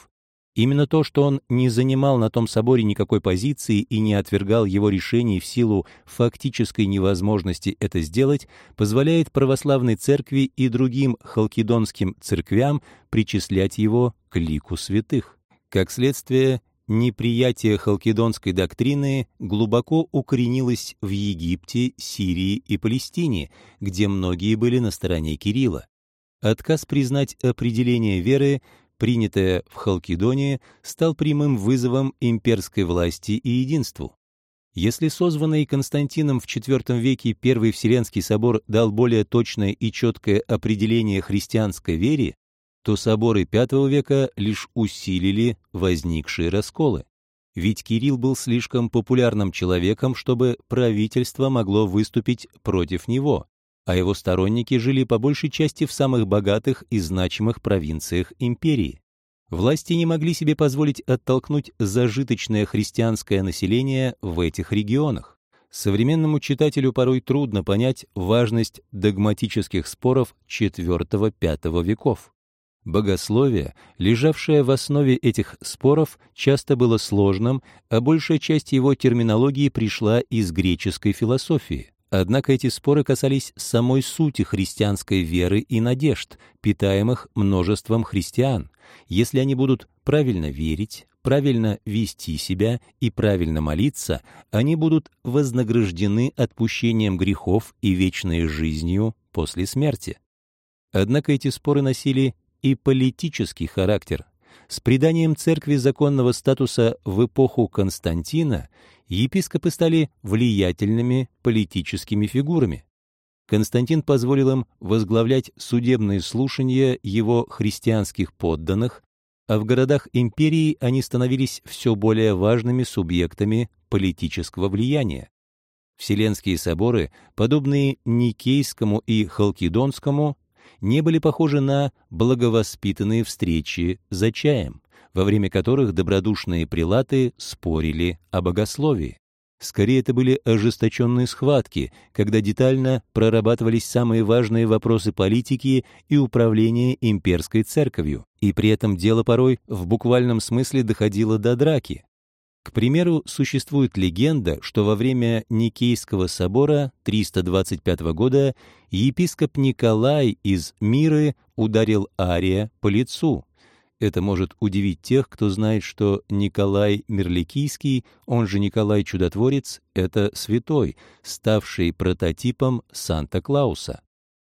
Именно то, что он не занимал на том соборе никакой позиции и не отвергал его решений в силу фактической невозможности это сделать, позволяет православной церкви и другим халкидонским церквям причислять его к лику святых. Как следствие, неприятие халкидонской доктрины глубоко укоренилось в Египте, Сирии и Палестине, где многие были на стороне Кирилла. Отказ признать определение веры, принятое в Халкидоне, стал прямым вызовом имперской власти и единству. Если созванный Константином в четвёртом веке Первый Вселенский собор дал более точное и четкое определение христианской вере, то соборы пятого века лишь усилили возникшие расколы. Ведь Кирилл был слишком популярным человеком, чтобы правительство могло выступить против него, а его сторонники жили по большей части в самых богатых и значимых провинциях империи. Власти не могли себе позволить оттолкнуть зажиточное христианское население в этих регионах. Современному читателю порой трудно понять важность догматических споров четвёртого-пятого веков. Богословие, лежавшее в основе этих споров, часто было сложным, а большая часть его терминологии пришла из греческой философии. Однако эти споры касались самой сути христианской веры и надежд, питаемых множеством христиан. Если они будут правильно верить, правильно вести себя и правильно молиться, они будут вознаграждены отпущением грехов и вечной жизнью после смерти. Однако эти споры носили и политический характер. С приданием церкви законного статуса в эпоху Константина епископы стали влиятельными политическими фигурами. Константин позволил им возглавлять судебные слушания его христианских подданных, а в городах империи они становились все более важными субъектами политического влияния. Вселенские соборы, подобные Никейскому и Халкидонскому, не были похожи на благовоспитанные встречи за чаем, во время которых добродушные прелаты спорили о богословии. Скорее, это были ожесточенные схватки, когда детально прорабатывались самые важные вопросы политики и управления имперской церковью, и при этом дело порой в буквальном смысле доходило до драки. К примеру, существует легенда, что во время Никейского собора триста двадцать пятого года епископ Николай из Миры ударил Ария по лицу. Это может удивить тех, кто знает, что Николай Мирликийский, он же Николай Чудотворец, это святой, ставший прототипом Санта-Клауса.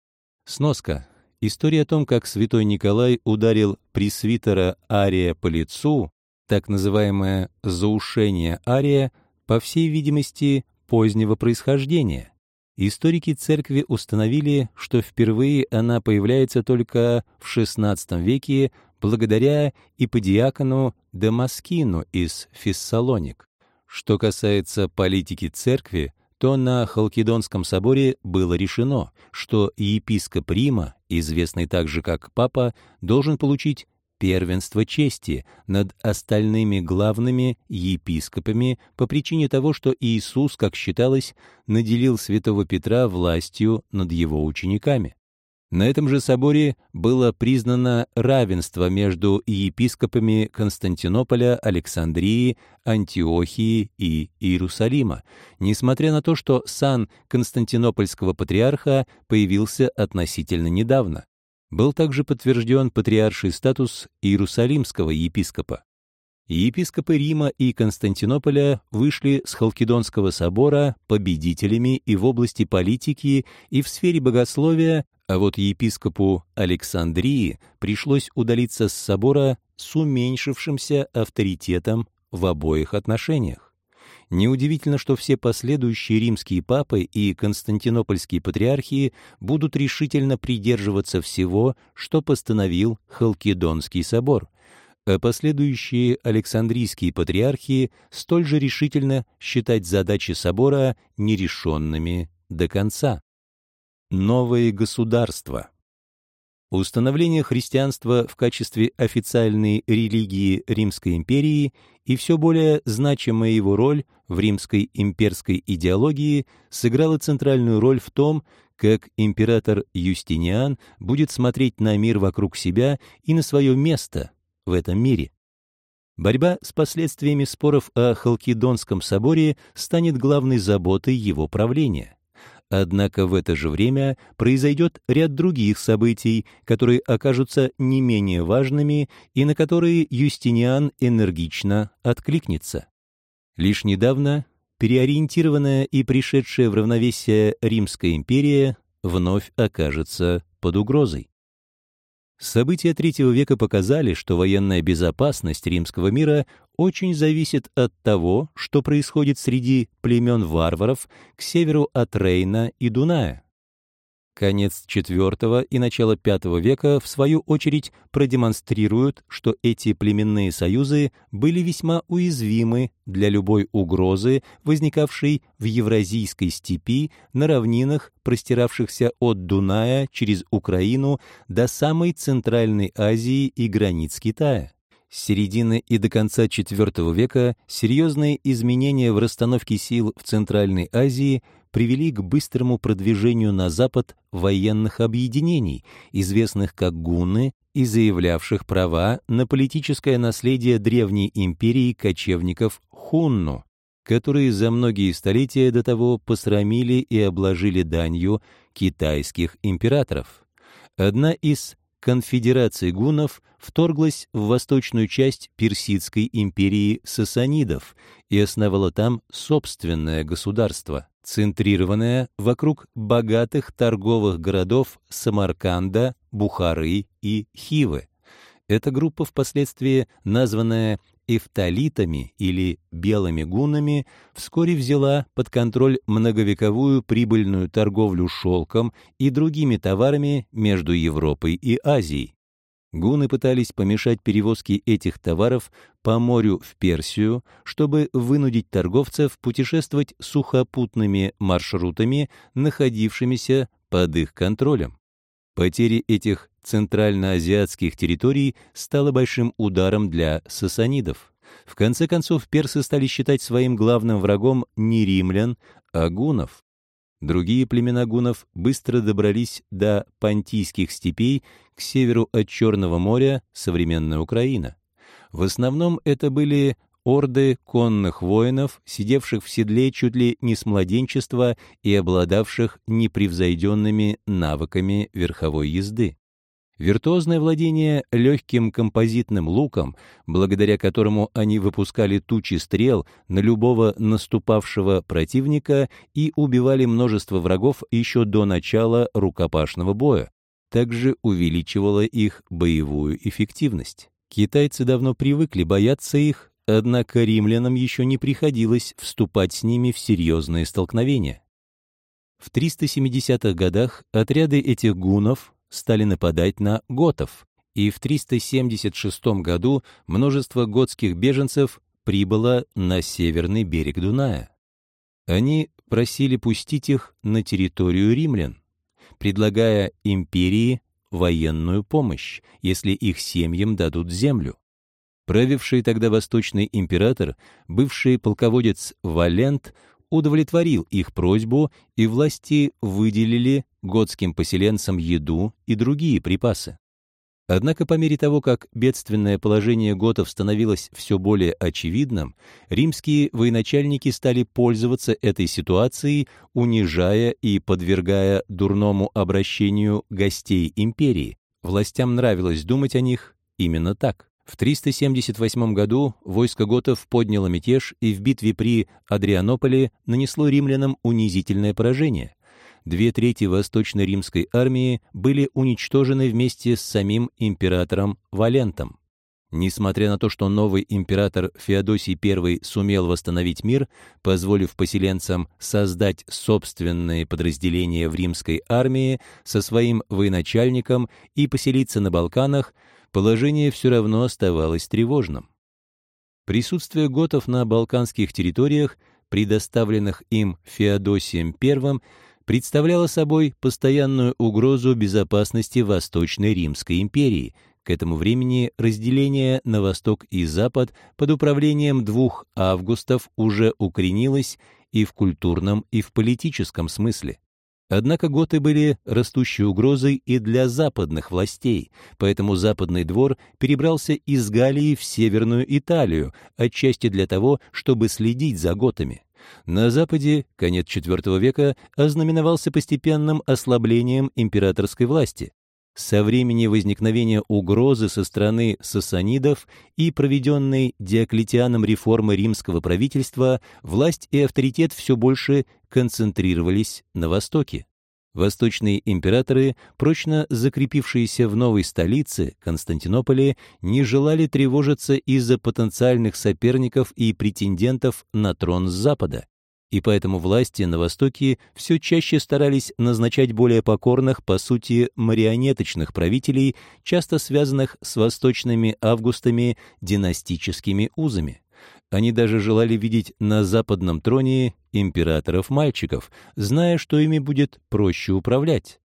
Сноска. История о том, как святой Николай ударил пресвитера Ария по лицу, так называемое «заушение Ария», по всей видимости, позднего происхождения. Историки церкви установили, что впервые она появляется только в шестнадцатом веке благодаря иподиакону Дамаскину из Фессалоник. Что касается политики церкви, то на Халкидонском соборе было решено, что епископ Рима, известный также как папа, должен получить первенство чести над остальными главными епископами по причине того, что Иисус, как считалось, наделил святого Петра властью над его учениками. На этом же соборе было признано равенство между епископами Константинополя, Александрии, Антиохии и Иерусалима, несмотря на то, что сан константинопольского патриарха появился относительно недавно. Был также подтвержден патриарший статус иерусалимского епископа. Епископы Рима и Константинополя вышли с Халкидонского собора победителями и в области политики, и в сфере богословия, а вот епископу Александрии пришлось удалиться с собора с уменьшившимся авторитетом в обоих отношениях. Неудивительно, что все последующие римские папы и константинопольские патриархи будут решительно придерживаться всего, что постановил Халкидонский собор, а последующие Александрийские патриархи столь же решительно считать задачи собора нерешенными до конца. Новые государства. Установление христианства в качестве официальной религии Римской империи и все более значимая его роль в римской имперской идеологии сыграла центральную роль в том, как император Юстиниан будет смотреть на мир вокруг себя и на свое место в этом мире. Борьба с последствиями споров о Халкидонском соборе станет главной заботой его правления. Однако в это же время произойдет ряд других событий, которые окажутся не менее важными и на которые Юстиниан энергично откликнется. Лишь недавно переориентированная и пришедшая в равновесие Римская империя вновь окажется под угрозой. События третьего века показали, что военная безопасность римского мира очень зависит от того, что происходит среди племен варваров к северу от Рейна и Дуная. Конец четвёртого и начало пятого века, в свою очередь, продемонстрируют, что эти племенные союзы были весьма уязвимы для любой угрозы, возникавшей в Евразийской степи, на равнинах, простиравшихся от Дуная через Украину до самой Центральной Азии и границ Китая. С середины и до конца четвёртого века серьезные изменения в расстановке сил в Центральной Азии привели к быстрому продвижению на запад военных объединений, известных как гунны, и заявлявших права на политическое наследие древней империи кочевников Хунну, которые за многие столетия до того посрамили и обложили данью китайских императоров. Одна из конфедераций гуннов вторглась в восточную часть Персидской империи сасанидов и основала там собственное государство, центрированное вокруг богатых торговых городов Самарканда, Бухары и Хивы. Эта группа, впоследствии названная эфталитами или белыми гуннами, вскоре взяла под контроль многовековую прибыльную торговлю шелком и другими товарами между Европой и Азией. Гунны пытались помешать перевозке этих товаров по морю в Персию, чтобы вынудить торговцев путешествовать сухопутными маршрутами, находившимися под их контролем. Потеря этих центральноазиатских территорий стала большим ударом для сасанидов. В конце концов, персы стали считать своим главным врагом не римлян, а гуннов. Другие племена гуннов быстро добрались до Понтийских степей к северу от Черного моря, современная Украина. В основном это были орды конных воинов, сидевших в седле чуть ли не с младенчества и обладавших непревзойденными навыками верховой езды. Виртуозное владение легким композитным луком, благодаря которому они выпускали тучи стрел на любого наступавшего противника и убивали множество врагов еще до начала рукопашного боя, также увеличивало их боевую эффективность. Китайцы давно привыкли бояться их, однако римлянам еще не приходилось вступать с ними в серьезные столкновения. В триста семидесятых годах отряды этих гуннов стали нападать на готов, и в триста семьдесят шестом году множество готских беженцев прибыло на северный берег Дуная. Они просили пустить их на территорию римлян, предлагая империи военную помощь, если их семьям дадут землю. Правивший тогда восточный император, бывший полководец Валент, удовлетворил их просьбу, и власти выделили готским поселенцам еду и другие припасы. Однако по мере того, как бедственное положение готов становилось все более очевидным, римские военачальники стали пользоваться этой ситуацией, унижая и подвергая дурному обращению гостей империи. Властям нравилось думать о них именно так. В триста семьдесят восьмом году войско готов подняло мятеж и в битве при Адрианополе нанесло римлянам унизительное поражение. Две трети восточно-римской армии были уничтожены вместе с самим императором Валентом. Несмотря на то, что новый император Феодосий I сумел восстановить мир, позволив поселенцам создать собственные подразделения в римской армии со своим военачальником и поселиться на Балканах, положение все равно оставалось тревожным. Присутствие готов на балканских территориях, предоставленных им Феодосием I, представляло собой постоянную угрозу безопасности Восточной Римской империи. К этому времени разделение на Восток и Запад под управлением двух Августов уже укоренилось и в культурном, и в политическом смысле. Однако готы были растущей угрозой и для западных властей, поэтому Западный двор перебрался из Галлии в Северную Италию, отчасти для того, чтобы следить за готами. На Западе конец четвертого века ознаменовался постепенным ослаблением императорской власти. Со времени возникновения угрозы со стороны сасанидов и проведенной Диоклетианом реформы римского правительства власть и авторитет все больше концентрировались на Востоке. Восточные императоры, прочно закрепившиеся в новой столице, Константинополе, не желали тревожиться из-за потенциальных соперников и претендентов на трон с Запада. И поэтому власти на Востоке все чаще старались назначать более покорных, по сути, марионеточных правителей, часто связанных с восточными августами династическими узами. Они даже желали видеть на западном троне императоров-мальчиков, зная, что ими будет проще управлять.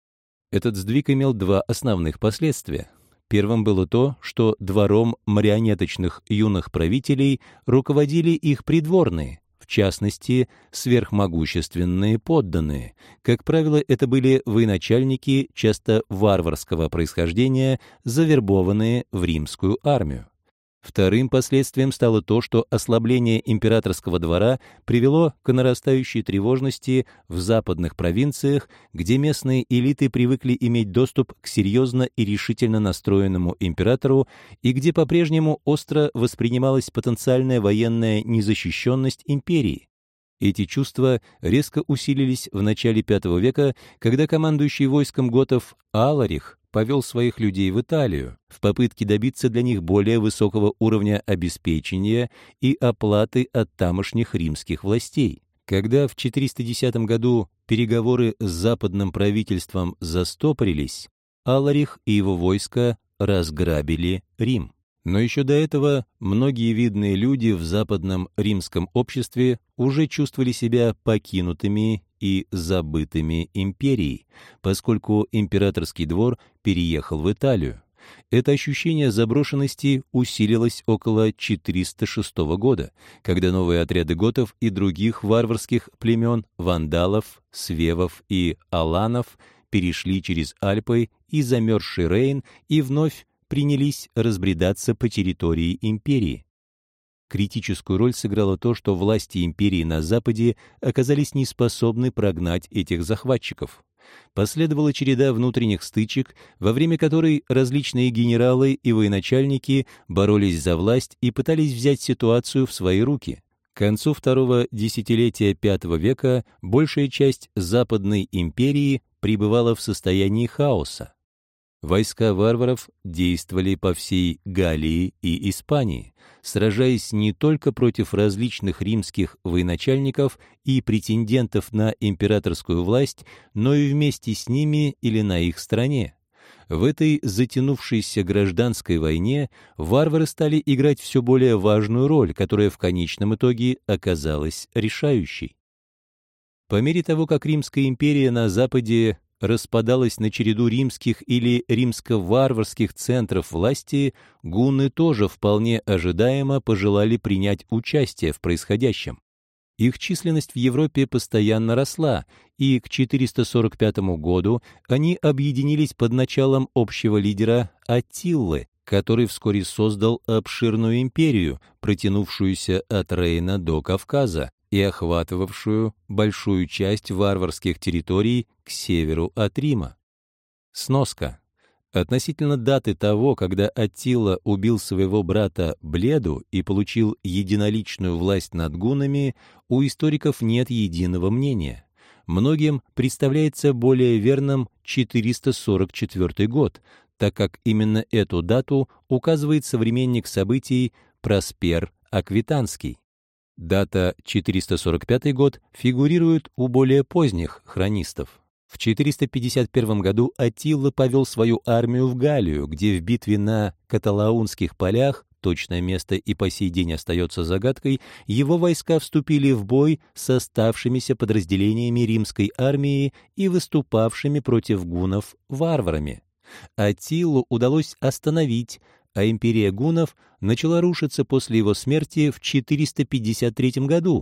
Этот сдвиг имел два основных последствия. Первым было то, что двором марионеточных юных правителей руководили их придворные, в частности, сверхмогущественные подданные. Как правило, это были военачальники, часто варварского происхождения, завербованные в римскую армию. Вторым последствием стало то, что ослабление императорского двора привело к нарастающей тревожности в западных провинциях, где местные элиты привыкли иметь доступ к серьезно и решительно настроенному императору и где по-прежнему остро воспринималась потенциальная военная незащищенность империи. Эти чувства резко усилились в начале пятого века, когда командующий войском готов Аларих повел своих людей в Италию в попытке добиться для них более высокого уровня обеспечения и оплаты от тамошних римских властей. Когда в четыреста десятом году переговоры с западным правительством застопорились, Аларих и его войско разграбили Рим. Но еще до этого многие видные люди в западном римском обществе уже чувствовали себя покинутыми и забытыми империей, поскольку императорский двор переехал в Италию. Это ощущение заброшенности усилилось около четыреста шестого года, когда новые отряды готов и других варварских племен, вандалов, свевов и аланов перешли через Альпы и замерзший Рейн и вновь принялись разбредаться по территории империи. Критическую роль сыграло то, что власти империи на Западе оказались неспособны прогнать этих захватчиков. Последовала череда внутренних стычек, во время которой различные генералы и военачальники боролись за власть и пытались взять ситуацию в свои руки. К концу второго десятилетия пятого века большая часть Западной империи пребывала в состоянии хаоса. Войска варваров действовали по всей Галлии и Испании, сражаясь не только против различных римских военачальников и претендентов на императорскую власть, но и вместе с ними или на их стороне. В этой затянувшейся гражданской войне варвары стали играть все более важную роль, которая в конечном итоге оказалась решающей. По мере того, как Римская империя на Западе распадалась на череду римских или римско-варварских центров власти, гунны тоже вполне ожидаемо пожелали принять участие в происходящем. Их численность в Европе постоянно росла, и к четыреста сорок пятому году они объединились под началом общего лидера Аттилы, который вскоре создал обширную империю, протянувшуюся от Рейна до Кавказа и охватывавшую большую часть варварских территорий к северу от Рима. Сноска. Относительно даты того, когда Аттила убил своего брата Бледу и получил единоличную власть над гуннами, у историков нет единого мнения. Многим представляется более верным четыреста сорок четвёртый год, так как именно эту дату указывает современник событий Проспер Аквитанский. Дата четыреста сорок пятый год фигурирует у более поздних хронистов. В четыреста пятьдесят первом году Аттила повел свою армию в Галлию, где в битве на Каталаунских полях, точное место и по сей день остается загадкой, его войска вступили в бой с оставшимися подразделениями римской армии и выступавшими против гуннов варварами. Аттилу удалось остановить, а империя гуннов начала рушиться после его смерти в четыреста пятьдесят третьем году,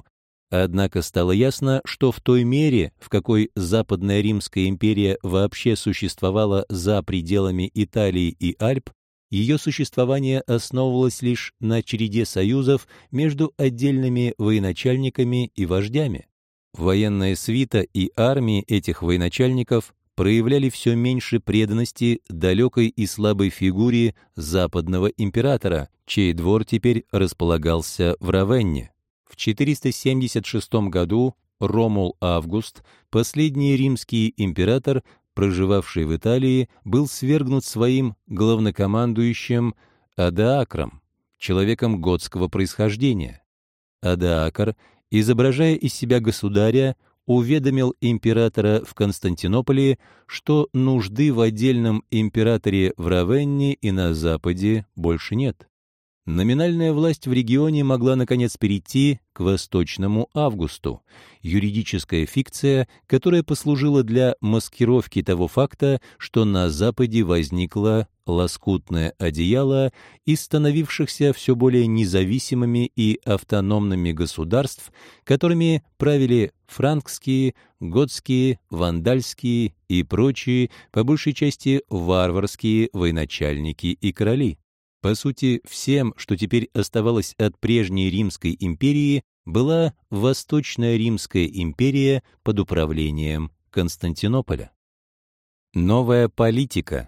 Однако стало ясно, что в той мере, в какой Западная Римская империя вообще существовала за пределами Италии и Альп, ее существование основывалось лишь на череде союзов между отдельными военачальниками и вождями. Военная свита и армии этих военачальников проявляли все меньше преданности далекой и слабой фигуре западного императора, чей двор теперь располагался в Равенне. В четыреста семьдесят шестом году Ромул Август, последний римский император, проживавший в Италии, был свергнут своим главнокомандующим Адаакром, человеком готского происхождения. Адаакр, изображая из себя государя, уведомил императора в Константинополе, что нужды в отдельном императоре в Равенне и на Западе больше нет. Номинальная власть в регионе могла, наконец, перейти к Восточному Августу, юридическая фикция, которая послужила для маскировки того факта, что на Западе возникло лоскутное одеяло из становившихся все более независимыми и автономными государств, которыми правили франкские, готские, вандальские и прочие, по большей части варварские военачальники и короли. По сути, всем, что теперь оставалось от прежней Римской империи, была Восточная Римская империя под управлением Константинополя. Новая политика.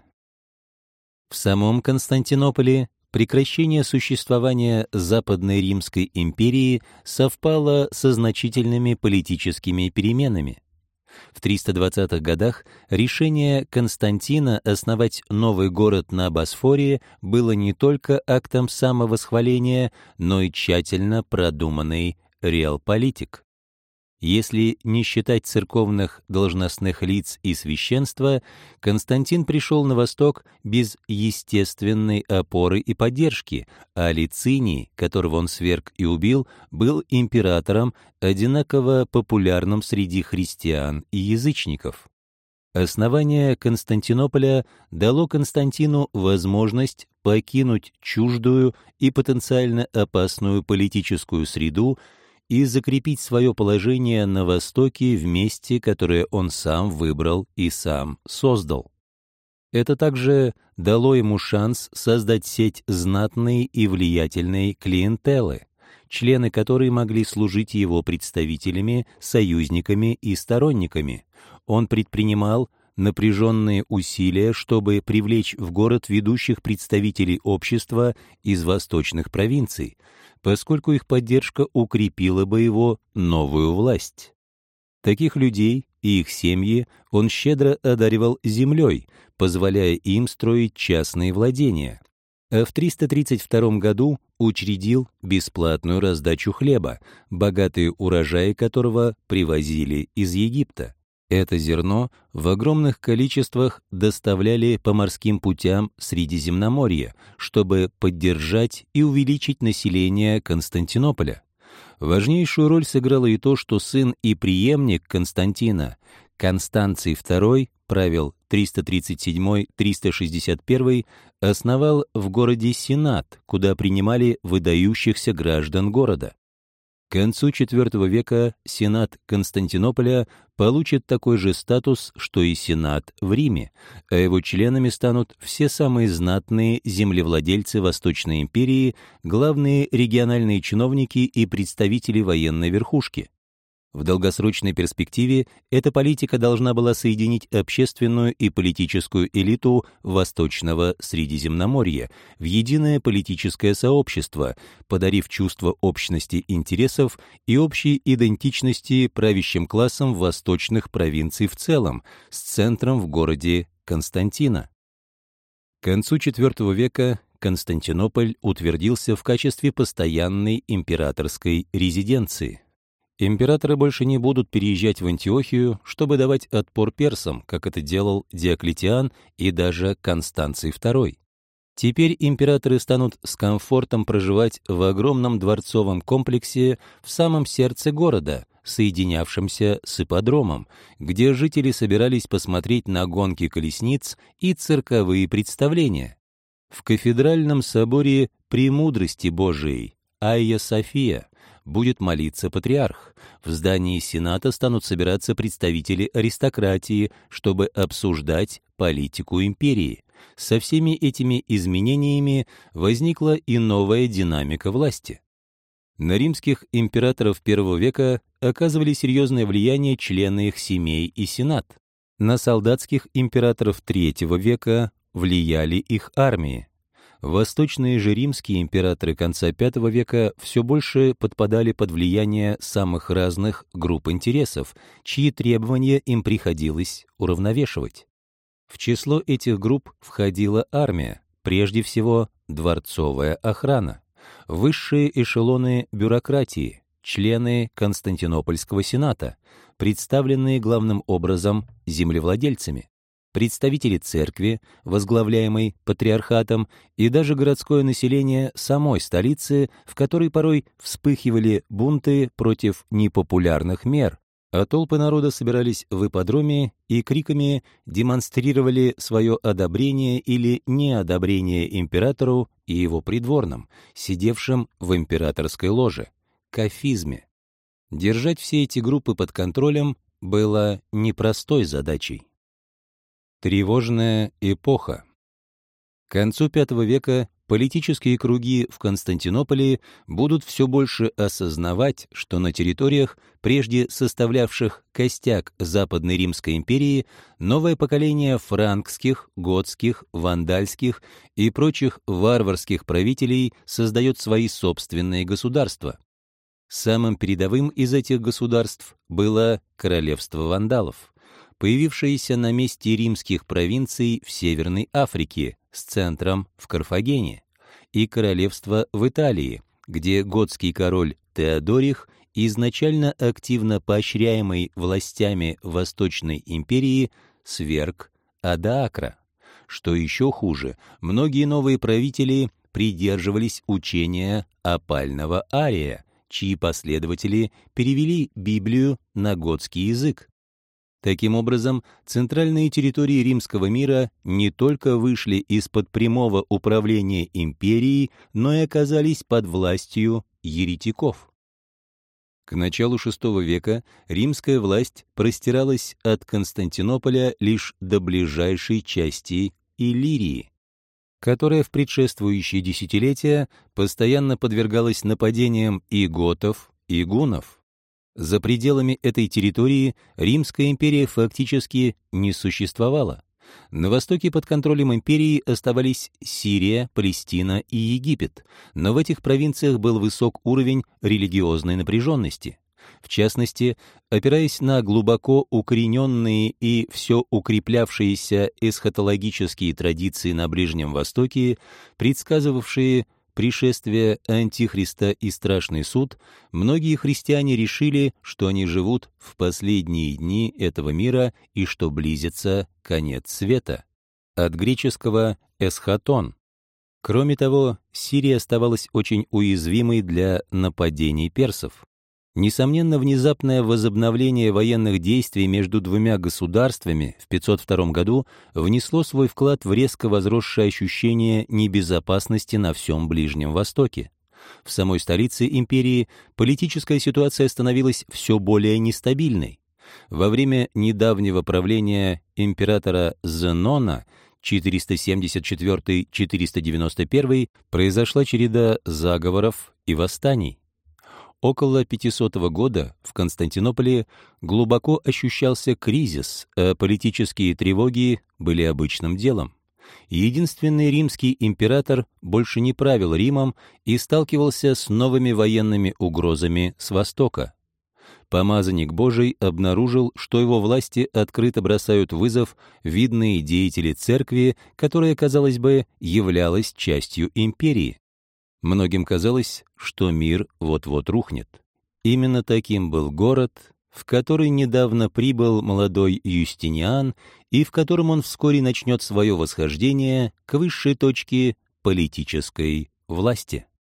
В самом Константинополе прекращение существования Западной Римской империи совпало со значительными политическими переменами. В триста двадцатых годах решение Константина основать новый город на Босфоре было не только актом самовосхваления, но и тщательно продуманный реалполитик. Если не считать церковных должностных лиц и священства, Константин пришел на восток без естественной опоры и поддержки, а Лициний, которого он сверг и убил, был императором, одинаково популярным среди христиан и язычников. Основание Константинополя дало Константину возможность покинуть чуждую и потенциально опасную политическую среду и закрепить свое положение на Востоке в месте, которое он сам выбрал и сам создал. Это также дало ему шанс создать сеть знатной и влиятельной клиентелы, члены которой могли служить его представителями, союзниками и сторонниками. Он предпринимал напряженные усилия, чтобы привлечь в город ведущих представителей общества из восточных провинций, поскольку их поддержка укрепила бы его новую власть. Таких людей и их семьи он щедро одаривал землей, позволяя им строить частные владения. А в триста тридцать втором году учредил бесплатную раздачу хлеба, богатые урожаи которого привозили из Египта. Это зерно в огромных количествах доставляли по морским путям Средиземноморья, чтобы поддержать и увеличить население Константинополя. Важнейшую роль сыграло и то, что сын и преемник Константина, Констанций второй, правил триста тридцать седьмой — триста шестьдесят первый, основал в городе Сенат, куда принимали выдающихся граждан города. К концу четвёртого века Сенат Константинополя получит такой же статус, что и Сенат в Риме, а его членами станут все самые знатные землевладельцы Восточной империи, главные региональные чиновники и представители военной верхушки. В долгосрочной перспективе эта политика должна была соединить общественную и политическую элиту Восточного Средиземноморья в единое политическое сообщество, подарив чувство общности интересов и общей идентичности правящим классам восточных провинций в целом, с центром в городе Константина. К концу четвёртого века Константинополь утвердился в качестве постоянной императорской резиденции. Императоры больше не будут переезжать в Антиохию, чтобы давать отпор персам, как это делал Диоклетиан и даже Констанций второй. Теперь императоры станут с комфортом проживать в огромном дворцовом комплексе в самом сердце города, соединявшемся с ипподромом, где жители собирались посмотреть на гонки колесниц и цирковые представления. В кафедральном соборе Премудрости Божией, Айя София, будет молиться патриарх. В здании Сената станут собираться представители аристократии, чтобы обсуждать политику империи. Со всеми этими изменениями возникла и новая динамика власти. На римских императоров первого века оказывали серьезное влияние члены их семей и сенат. На солдатских императоров третьего века влияли их армии. Восточные же римские императоры конца пятого века все больше подпадали под влияние самых разных групп интересов, чьи требования им приходилось уравновешивать. В число этих групп входила армия, прежде всего дворцовая охрана, высшие эшелоны бюрократии, члены Константинопольского сената, представленные главным образом землевладельцами, представители церкви, возглавляемой патриархатом, и даже городское население самой столицы, в которой порой вспыхивали бунты против непопулярных мер, а толпы народа собирались в ипподроме и криками демонстрировали свое одобрение или неодобрение императору и его придворным, сидевшим в императорской ложе, кафизме. Держать все эти группы под контролем было непростой задачей. Тревожная эпоха. К концу пятого века политические круги в Константинополе будут все больше осознавать, что на территориях, прежде составлявших костяк Западной Римской империи, новое поколение франкских, готских, вандальских и прочих варварских правителей создает свои собственные государства. Самым передовым из этих государств было королевство вандалов, появившееся на месте римских провинций в Северной Африке с центром в Карфагене, и королевство в Италии, где готский король Теодорих, изначально активно поощряемый властями Восточной империи, сверг Оdoакра. Что еще хуже, многие новые правители придерживались учения опального Ария, чьи последователи перевели Библию на готский язык. Таким образом, центральные территории римского мира не только вышли из-под прямого управления империей, но и оказались под властью еретиков. К началу шестого века римская власть простиралась от Константинополя лишь до ближайшей части Иллирии, которая в предшествующие десятилетия постоянно подвергалась нападениям и готов, и гуннов. За пределами этой территории Римская империя фактически не существовала. На востоке под контролем империи оставались Сирия, Палестина и Египет, но в этих провинциях был высок уровень религиозной напряженности. В частности, опираясь на глубоко укорененные и все укреплявшиеся эсхатологические традиции на Ближнем Востоке, предсказывавшие пришествие Антихриста и страшный суд, многие христиане решили, что они живут в последние дни этого мира и что близится конец света. От греческого «эсхатон». Кроме того, Сирия оставалась очень уязвимой для нападений персов. Несомненно, внезапное возобновление военных действий между двумя государствами в пятьсот втором году внесло свой вклад в резко возросшее ощущение небезопасности на всем Ближнем Востоке. В самой столице империи политическая ситуация становилась все более нестабильной. Во время недавнего правления императора Зенона четыреста семьдесят четвёртый — четыреста девяносто первый произошла череда заговоров и восстаний. Около пятисотого года в Константинополе глубоко ощущался кризис, а политические тревоги были обычным делом. Единственный римский император больше не правил Римом и сталкивался с новыми военными угрозами с Востока. Помазанник Божий обнаружил, что его власти открыто бросают вызов видные деятели церкви, которая, казалось бы, являлась частью империи. Многим казалось, что мир вот-вот рухнет. Именно таким был город, в который недавно прибыл молодой Юстиниан и в котором он вскоре начнет свое восхождение к высшей точке политической власти.